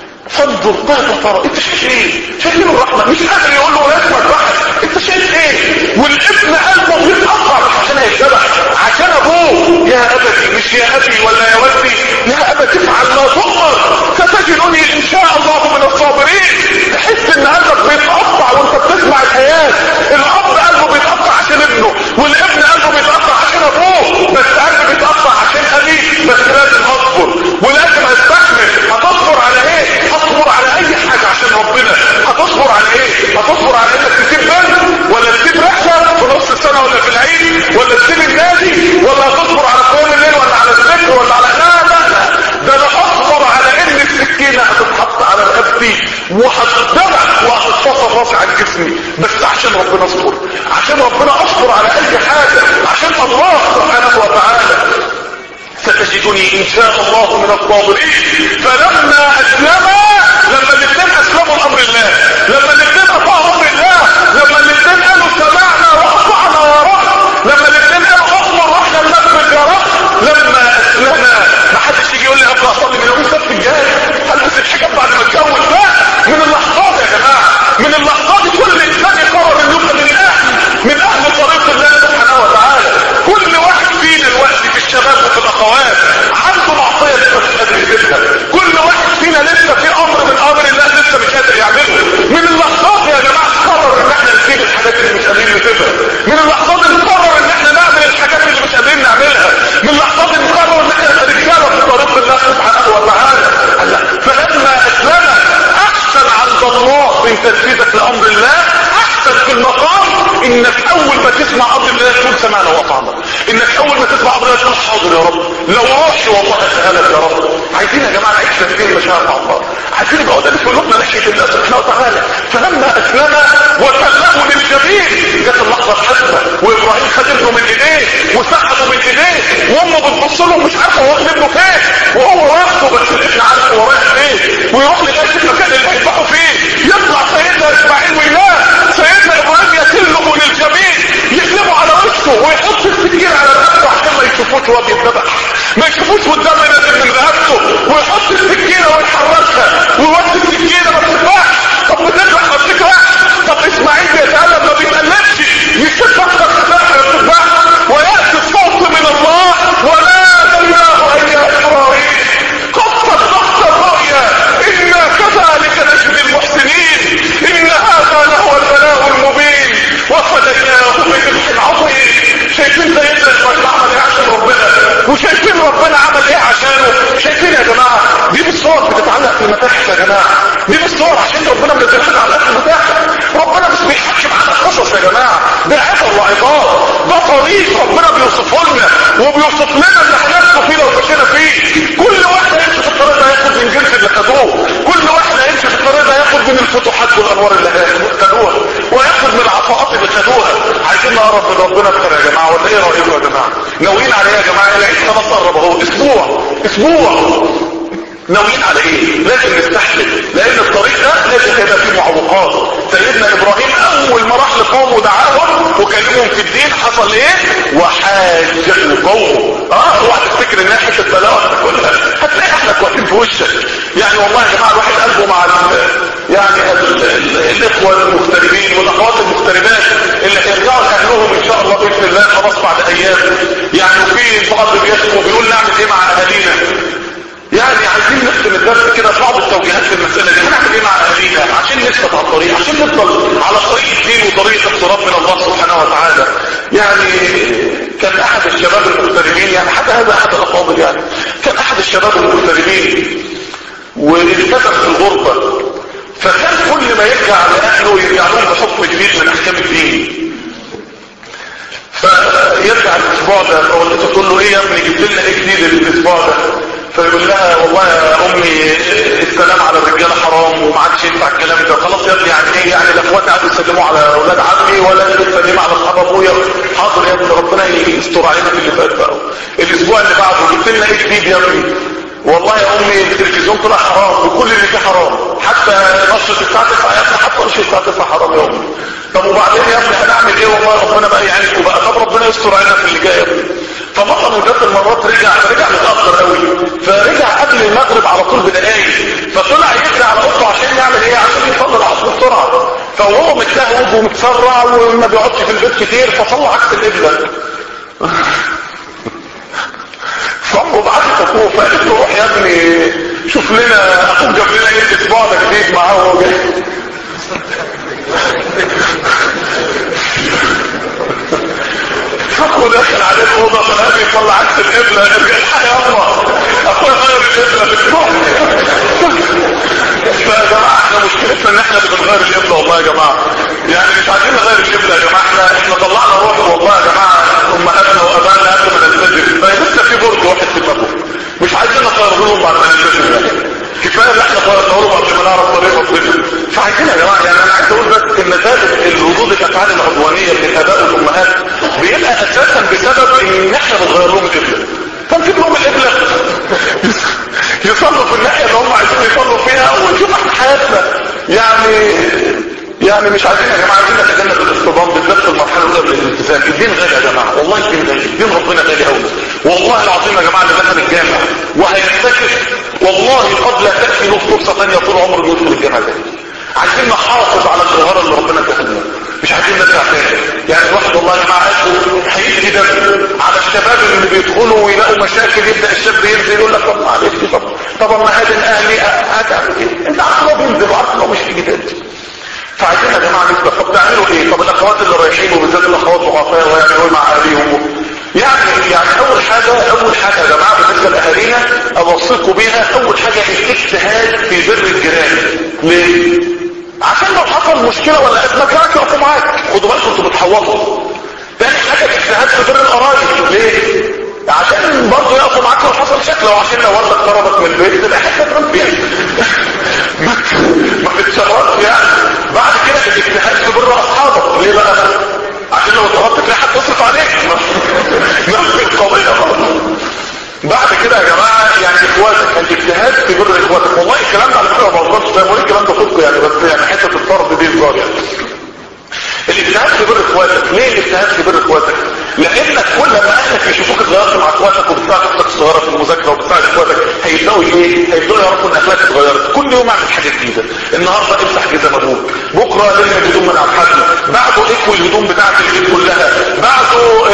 فانظر ماذا ترى. انت شايف ايه؟ شايفين الرحمه؟ مش قادر يقول له لازم اذبحك. انت شايف ايه؟ والابن قلبه بيتقطع عشان هيتذبح. مش يا ابي ولا يا ولدي، يا ابا تفعل ما تؤمر ستجدني ان شاء الله من الصابرين. تحس ان قلبك بيتقطع وانت بتسمع الايات. الاب قلبه بيتقطع عشان ابنه، والابن قلبه بيتقطع عشان ابوه، بس قلبه بيتقطع عشان ابيه. بس لازم اصبر ولازم استحمل. هتصبر على ايه؟ هتصبر على اي حاجه عشان ربنا. هتصبر على ايه؟ هتصبر على انك تسيب بنت ولا تسيب رحله في نص السنه ولا في العيد ولا تسيب النادي، ولا هتصبر على قيام الليل ولا على الذكر ولا على لا لا لا ده انا اصبر على ان السكينه هتتحط على رقبتي وهتتدرع وهتتصل راسي عن جسمي، بس عشان ربنا اصبر، عشان ربنا اصبر على اي حاجه، عشان الله سبحانه وتعالى. ستجدني ان شاء الله من الصابرين. فلما اسلما، لما الاثنين اسلموا لامر الله، لما الاثنين اطاعوا امر الله، لما الاثنين قالوا سمعنا واطعنا يا رب، لما الاثنين قالوا اصبر واحنا ننفذ يا رب، لما اسلما ما حدش يجي يقول لي ابقى اصلي من يوم السبت الجاي هلبس الحجاب بعد ما اتجوز. لا، من اللحظات يا جماعه، من اللحظات كل انسان يقرر انه يبقى من اهل من اهل طريق الله سبحانه وتعالى. كل واحد فينا الوقت في الشباب وفي الاخوات عنده معصيه لسه مش قادر يجيبها، كل واحد فينا لسه في امر من امر الله لسه مش قادر يعمله. من اللحظات يا جماعه نقرر ان احنا نسيب الحاجات اللي مش قادرين نسيبها، من اللحظات نقرر ان احنا نعمل الحاجات اللي مش قادرين نعملها، من اللحظات نقرر ان احنا نبقى رجاله في طريق الله سبحانه وتعالى. فلما اسلم احسن عند الله من تنفيذك لامر الله، احسن في المقام انك اول ما تسمع امر الله تقول سمعنا واطعنا، انك اول ما تسمع امر الله تقول حاضر يا رب، لو روحي والله اسهلك يا رب. عايزين يا جماعه نعيش تفكير مشاعر مع الله، عايزين يبقى قدام في قلوبنا ناحيه الله سبحانه وتعالى. فلما اسلم وسلموا للجميع، جت اللحظه الحاسمه، وابراهيم خد ابنه من ايديه وسحبه من ايديه، وامه بتبص له مش عارفه هو واخد ابنه فين، وهو واخده بس الابن عارف هو رايح فين، ويروح لغايه المكان اللي هيذبحوا فيه، يطلع سيدنا اسماعيل وينام، سيدنا ابراهيم يسله للجميع، يقلبه على وشه ويحط السكين على رقبته عشان ما يشوفوش وهو بيتذبح، ما يشوفوش والدم نازل من رقبته، ويحط السكينه ويحركها ويوطي السكينه ما بتذبحش. طب بتذبح ما بتكرهش؟ طب اسماعيل بيتألم ما بيتألمش، يشوف اكتر خلاف ما بتذبحش، وياتي الصوت من الله وناديناه ان يا ابراهيم قد صدقت الرؤيا انا كذلك نجزي المحسنين ان هذا لهو البلاء المبين وفديناه بذبح عظيم. شايفين سيدنا اسماعيل عمل ايه عشان ربنا، وشايفين ربنا عمل ايه عشانه. شايفين يا جماعه دي بالصور بتتعلق في المتاحف يا جماعه، دي بالصور عشان ربنا منزلها على المتاحف. ربنا مش بيحكم على قصص يا جماعه، ده عبر وعظات، ده طريق ربنا بيوصفه لنا وبيوصف لنا اللي هنسلك فيه لو مشينا فيه. كل واحد هيمشي في الطريق ده هياخد من جنس اللي خدوه، كل واحد هيمشي في الطريق ده هياخد من الفتوحات والانوار اللي خدوها، وياخد من العطاءات اللي خدوها. عايزين نقرب من ربنا اكتر يا جماعه، ولا ايه رايكم يا جماعه؟ ناويين على ايه يا جماعه؟ العيد خلاص قرب اهو، اسبوع اسبوع ناويين على ايه؟ لازم نستحمل، لان الطريق ده لازم هيبقى فيه معوقات. سيدنا ابراهيم اول ما راح لقومه ودعاهم وكلمهم في الدين حصل ايه؟ وحاجه قومه. اه اوعى تفتكر انها حته بلاوه كلها، هتلاقي احنا واقفين في وشك. يعني والله يا جماعه الواحد قلبه مع يعني ال ال الاخوه المغتربين والاخوات المغتربات اللي هيرجعوا لاهلهم ان شاء الله باذن الله خلاص بعد ايام. يعني في بعض بيسمع وبيقول نعمل ايه مع اهالينا. يعني عايزين نختم الدرس كده بعض التوجيهات في المسألة دي، هنعمل ايه مع اهالينا عشان نثبت على الطريق، عشان نفضل على طريق الدين وطريق اقتراب من الله سبحانه وتعالى. يعني كان احد الشباب المغتربين، يعني حتى هذا احد الافاضل، يعني كان احد الشباب المغتربين والتزم في الغربة، فكان كل ما يرجع لاهله يرجع لهم بحكم جديد من احكام الدين. فيرجع الاسبوع ده فوالدته تقول له ايه يا ابني جبت لنا ايه جديد الاسبوع ده؟ فيقول لها والله يا امي السلام على الرجاله حرام وما عادش ينفع الكلام ده. خلاص يا ابني يعني ايه؟ يعني لا اخواتي قعدوا يسلموا على اولاد عمي ولا انتوا تسلموا على اصحاب ابويا. حاضر يا ابني ربنا يستر علينا في اللي فات بقى. الاسبوع اللي بعده جبت لنا ايه جديد يا ابني؟ والله يا امي التلفزيون طلع حرام وكل اللي فيه حرام، حتى نشرة الساعه تسعة يا ابني، حتى نشرة الساعه تسعة حرام يا امي. طب وبعدين يا ابني هنعمل ايه؟ والله ربنا بقى يعينكم بقى، طب ربنا يستر علينا في اللي جاي يا ابني. فمرة من جد المرات رجع رجع متأخر قوي، فرجع قبل المغرب على طول بدقايق، فطلع يجري على اخته عشان يعمل ايه؟ عشان يصلي العصر بسرعه. فهو متلهوج ومتسرع وما بيقعدش في البيت كتير، فصلى عكس القبله. ف وبعتت اخوه فقالت له روح يا ابني شوف لنا اخوك جاب لنا ايه الاسبوع ده جديد معاه وهو جاي. اخوه دخل عليه الاوضه فلقى يطلع عكس القبله، الحق يا الله اخويا غير القبله بالكون. فيا جماعه احنا مشكلتنا ان احنا اللي بنغير القبله والله يا جماعه، يعني مش عايزين نغير القبله يا جماعه، احنا احنا طلعنا روح والله يا جماعه امهاتنا وابائنا قبل ما نلتزم، فلسه في برج واحد في دماغهم مش عايزين نغير لهم بعد ما نلتزم، كفايه اللي احنا غيرنا لهم قبل ما نعرف طريق ربنا. فعايزين يا جماعه يعني انا عايز اقول بس ان ذات الردود الافعال العدوانيه من الاباء والامهات بيبقى اساسا بسبب ان احنا بنغير لهم القبله، فنسيب لهم القبله يصلوا في الناحيه اللي هم عايزين يصلوا فيها ونشوف احنا حياتنا. يعني يعني مش عايزين يا جماعه، عايزين نتجنب الاصطدام بالذات في المرحله الاولى من الالتزام. الدين غالي يا جماعه، والله الدين غالي، دين ربنا غالي قوي والله العظيم يا جماعه. اللي دخل الجامع وهيكتشف والله قد لا تاتي له فرصه ثانيه طول عمره يدخل الجامع ده. عايزين نحافظ على الجوهره اللي ربنا اداها، مش عايزين نرجع تاني. يعني الواحد والله يا جماعه هيجي دم على الشباب اللي بيدخلوا ويلاقوا مشاكل، يبدا الشاب ينزل يقول لك طب معلش طب طب اما هادن اهلي هتعمل ايه؟ انت عارف هو بينزل وعارف هو مش هيجي تاني. فعايزين يا جماعه نسبه. طب تعملوا ايه؟ طب الاخوات اللي رايحين وبالذات الاخوات ضعفاء ويعملوا مع اهاليهم، يعني يعني اول حاجه اول حاجه يا جماعه بالنسبه لاهالينا اوصيكم بيها، اول حاجه الاجتهاد في بر الجيران. ليه؟ عشان لو حصل مشكله ولا ازمه جيرانك يقفوا معاك، خدوا بالكم انتوا بتحوطوا. تاني حاجه الاجتهاد في بر القرايب. ليه؟ عشان برضه يقفوا معاك لو حصل شكل، وعشان لو والدك طردك من البيت تبقى حته ترد فيها ما تتشرفش يعني. بعد كده الاجتهاد في بر اصحابك. ليه بقى؟ عشان لو اتطردت تلاقي حد تصرف عليك نفس القضيه برضه. بعد كده يا جماعه يعني اخواتك، الاجتهاد في بر اخواتك. والله الكلام ده على فكره ما بقولش زي ما بقول الكلام ده صدق يعني، بس يعني حته الطرد دي هزار يعني. الاجتهاد في بر اخواتك. ليه الاجتهاد في بر اخواتك؟ لانك كل ما اهلك يشوفوك اتغيرت مع اخواتك وبتساعد اختك الصغيره في المذاكره وبتساعد اخواتك، هيبداوا ايه؟ هيبداوا يعرفوا ان اخلاقك اتغيرت. كل يوم اعمل حاجه جديده، النهارده امسح جزم ابوك، بكره لم الهدوم من على الحد، بعده اكوي الهدوم بتاعت البيت كلها، بعده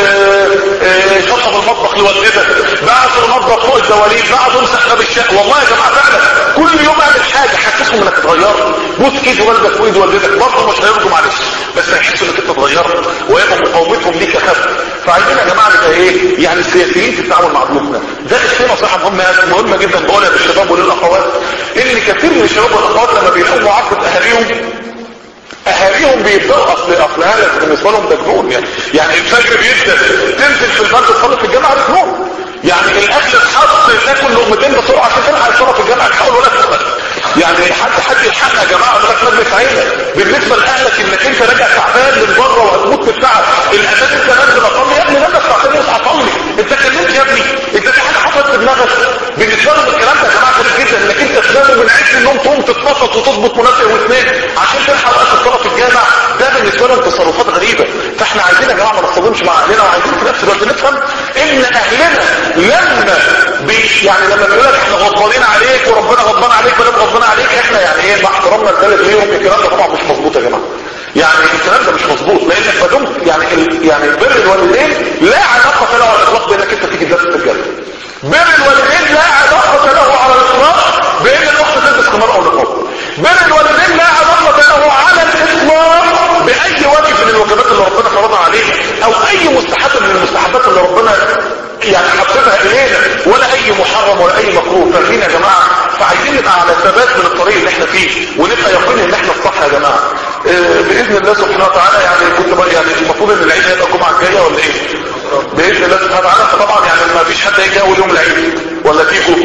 شطب المطبخ لوالدتك، بعده نظف فوق الدواليب، بعده امسح باب الشقه. والله يا جماعه فعلا كل يوم اعمل حاجه حسسهم انك اتغيرت. بص ايد والدك وايد والدتك برضه مش هيرضوا معلش، بس هيحسوا انك انت اتغيرت ويبقى مقاومتهم ليك اخف. فعايزين يا جماعه نبقى ايه؟ يعني السياسيين في التعامل مع ضيوفنا. ده في نصيحه مهمه مهمه جدا بقولها للشباب وللاخوات، ان كثير من الشباب والاخوات لما بيلاقوا معاقبه اهاليهم اهاليهم بيبداوا اصل اصل اهلك بالنسبه لهم ده جنون يعني. يعني الفجر بيبدا تنزل في البلد تصلي في الجامعه ده جنون. يعني الاكل اتحط تاكل لقمتين بسرعه عشان تلحق الصلاه في الجامعه تحاول ولا تقبل. يعني حد حد يلحقنا يا جماعه ولا مجلس عينك. بالنسبه لاهلك انك انت راجع تعبان من بره وهتموت من التعب، الاساس انت نازل اصلي يا ابني، نازل ساعتين يصحى صلي، انت كلمت يا ابني، انت في حاجه حصلت في دماغك. بالنسبه لهم الكلام ده يا جماعه غريب جدا، انك انت تنام من عز النوم تقوم تتنطط وتظبط مناسبه واثنين عشان تلحق وقت الصلاه في الجامع. ده بالنسبه لهم تصرفات غريبه. فاحنا عايزين يا جماعه ما نصطدمش مع اهلنا، وعايزين في نفس الوقت نفهم ان اهلنا لما بي يعني لما بيقول لك احنا غضبانين عليك وربنا غضبان عليك ولا غضبان عليك، احنا يعني ايه مع احترامنا الثالث ليهم الكلام ده طبعا مش مظبوط يا جماعه. يعني الكلام ده مش مظبوط، لانك ما دمت يعني ال... يعني بر الوالدين لا علاقه له على الاطلاق بانك انت تيجي تدرس في الجنه. بر الوالدين لا علاقه له على الاطلاق بان الاخت تلبس خمار او نقاب. بر الوالدين لا علاقه له على الاطلاق باي واجب من الواجبات اللي ربنا فرضها عليك، او اي مستحب من المستحبات اللي ربنا يعني حببها الينا، ولا اي محرم ولا اي مكروه. فاهمين يا جماعه؟ فعايزين نبقى على ثبات من الطريق اللي احنا فيه، ونبقى يقين ان احنا الصح يا جماعه. اه باذن الله سبحانه وتعالى. يعني كنت بقى يعني المفروض ان العيد هيبقى الجمعه الجايه ولا ايه؟ باذن الله سبحانه وتعالى. فطبعا يعني ما فيش حد هيجي اول يوم العيد ولا تيجوا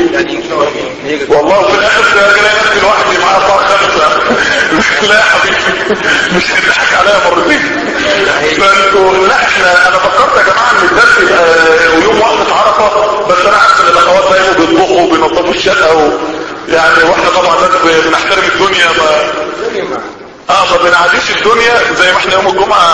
والله، وفي الاخر جاي نفسي الواحد اللي معاه صار خمسه لا يا حبيبي مش هتضحك عليا مرتين. فانتوا لا احنا انا فكرت يا جماعه ان الدرس يبقى يوم وقفه عرفه، بس انا عارف ان الاخوات دايما بيطبخوا وبينظفوا الشقه و... يعني واحنا طبعا ناس بنحترم الدنيا ما اه ما بنعديش الدنيا زي ما احنا يوم الجمعه.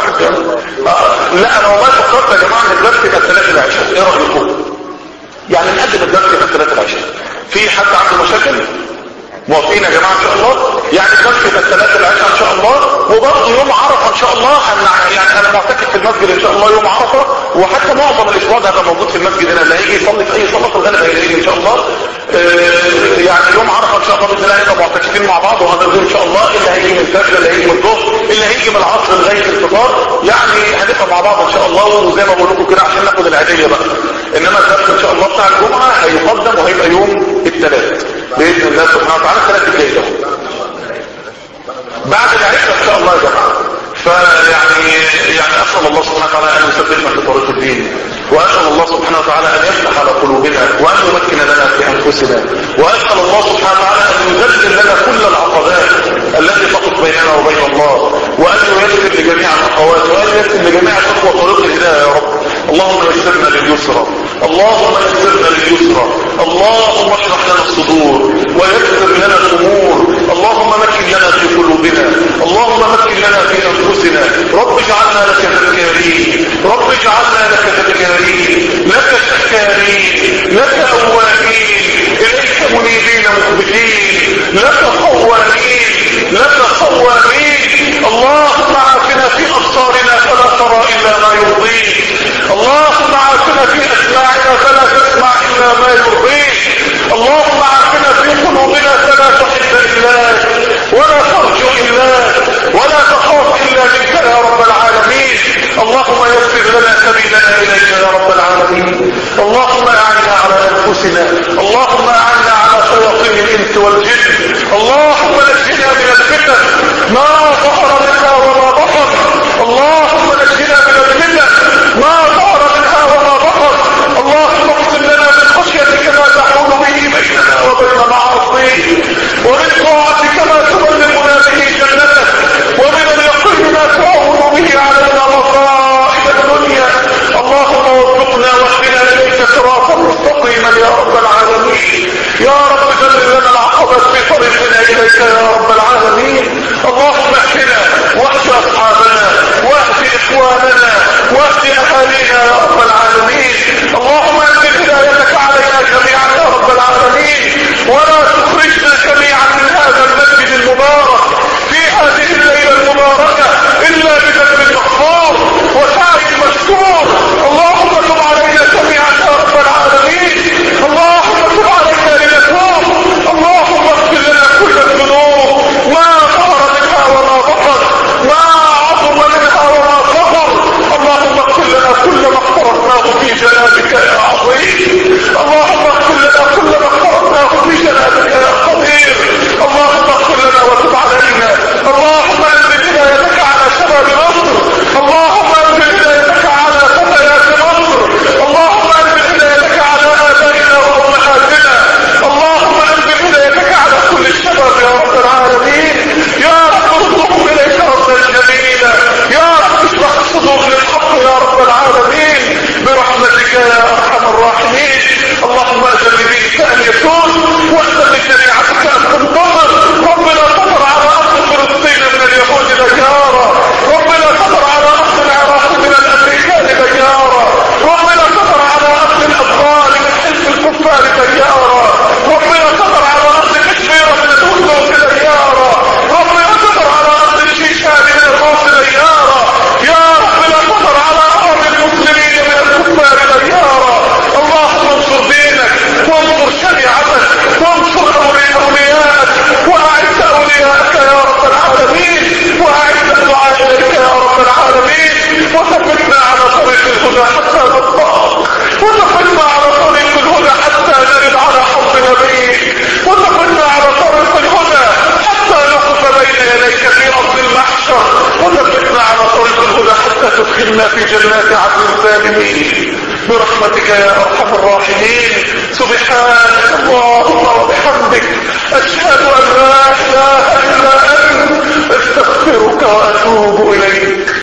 آه لا انا والله فكرت يا جماعه ان الدرس يبقى ثلاثة العشاء. ايه رايكم؟ يعني نقدم الدرس يبقى ثلاثة العشاء. في حد عنده مشاكل؟ موافقين يا جماعه ان شاء الله؟ يعني الدرس يبقى ثلاثة العشاء ان شاء الله، وبرضه يوم عرفه ان شاء الله. يعني انا معتكف في المسجد ان شاء الله يوم عرفه، وحتى معظم الاسبوع ده هبقى موجود في المسجد هنا، اللي هيجي يصلي في اي صلاه في الغالب هيلاقيني ان شاء الله. آه يعني يوم عرفه ان شاء الله باذن الله هنبقى معتكفين مع بعض وهنرجو ان شاء الله، اللي هيجي من الفجر اللي هيجي من الظهر اللي هيجي من العصر لغايه الفطار، يعني هنبقى مع بعض ان شاء الله. وزي ما بقول لكم كده عشان ناخد العيديه بقى، انما الدرس ان شاء الله بتاع الجمعه هيقدم وهيبقى يوم الثلاث باذن الله سبحانه وتعالى، الثلاث الجاي ده بعد العشاء ان شاء الله يا جماعه. فيعني يعني اسال الله سبحانه وتعالى ان يثبتنا في طريق الدين، واسال الله سبحانه وتعالى ان يفتح على قلوبنا وان يمكن لنا في انفسنا، واسال الله سبحانه وتعالى ان يذلل لنا كل العقبات التي تقف بيننا وبين الله، وان ييسر لجميع الاخوات، وان ييسر لجميع الاخوه طريق الهدايه يا رب. اللهم يسرنا لليسرى، اللهم يسرنا لليسرى، اللهم اشرح لنا الصدور ويسر لنا الامور، اللهم مكن لنا في قلوبنا، اللهم مكن لنا في انفسنا. رب اجعلنا لك ذكارين، رب اجعلنا لك ذكارين، لك شكارين، لك اوابين، اليك منيبين مخبتين، لك خوانين، لك خوانين. اللهم عافنا في ابصارنا فلا ترى الا ما يرضيك، اللهم عافنا في اسماعنا فلا تسمع الا ما يرضيك، اللهم عافنا في قلوبنا فلا تحب الاك ولا ترجو الاك ولا تخاف الا منك يا رب العالمين. اللهم يسر لنا سبيلنا اليك يا رب العالمين. اللهم اعنا على انفسنا، اللهم اعنا على شياطين الانس والجن، اللهم نجنا من الفتن ما ظهر منها وما بطن، اللهم نجنا من الفتن ما ظهر منها وما بطن. اللهم اقسم لنا من خشيتك ما تحول به بيننا وبين معاصيك، ومن طاعتك ما تبلغنا به جنتك، ومن اليقين ما تعون به علينا مصائب الدنيا. اللهم وفقنا واهدنا اليك صراطا مستقيما يا رب العالمين. يا رب ذلل لنا العقبات في طريقنا اليك يا رب العالمين. اللهم اهدنا واهد اصحابنا واهد اخواننا واهد اهالينا يا رب العالمين. اللهم انزل هدايتك علينا جميعا يا رب العالمين، ولا تخرجنا جميعا من هذا المسجد المبارك في هذه الليله المباركه الا بذنب مغفور وسعي مشكور. اللهم تب علينا جميعا يا رب العالمين، اللهم تب علينا لنتوب. اللهم اغفر لنا كل الذنوب ما ظهر منها وما بطن، ما عظم منها وما صغر. اللهم اغفر لنا كل ما اقترفناه في جنابك يا عظيم، اللهم اغفر لنا كل ما اقترفناه في جنابك يا قدير. اللهم اغفر لنا وتب علينا. اللهم انزل هدايتك على شباب مصر، اللهم انزل هدايتك على فتيات مصر، اللهم انزل هدايتك على ابائنا وامهاتنا، اللهم انزل هدايتك على كل الشباب يا رب العالمين. يا رب ارزقهم اليك ردا جميلا، يا رب اشرح الصدور للحق يا رب العالمين برحمتك يا ارحم الراحمين. اللهم اجل لدينك ان يكون، واحسن لشريعتك ان تنتصر. ربنا تطر على ارض فلسطين من اليهود ديارا، ربنا تطر على ارض العراق من الامريكان ديارا، ربنا تطر على ارض الافغان من حلف الكفار ديارا، ربنا تطر على ارض كشمير من الهندوس ديارا، ربنا تطر على ارض الشيشان من الروس ديارا، يا رب لا تطر على ارض المسلمين من الكفار ديارا. اللهم انصر دينك وانصر شريعتك وانصر اولياءك واعز اولياءك يا رب العالمين، واعز الدعاء اليك يا رب العالمين. وثبتنا على طريق الهدى حتى نطاق، وثبتنا على طريق الهدى حتى نرد على حوض نبيك، وثبتنا على طريق الهدى حتى نقف بين يديك في ارض المحشر، وثبتنا على طريق الهدى حتى تدخلنا في جنات عدن سالمين برحمتك يا ارحم الراحمين. سبحانك اللهم وبحمدك، اشهد ان لا اله الا انت، استغفرك واتوب اليك.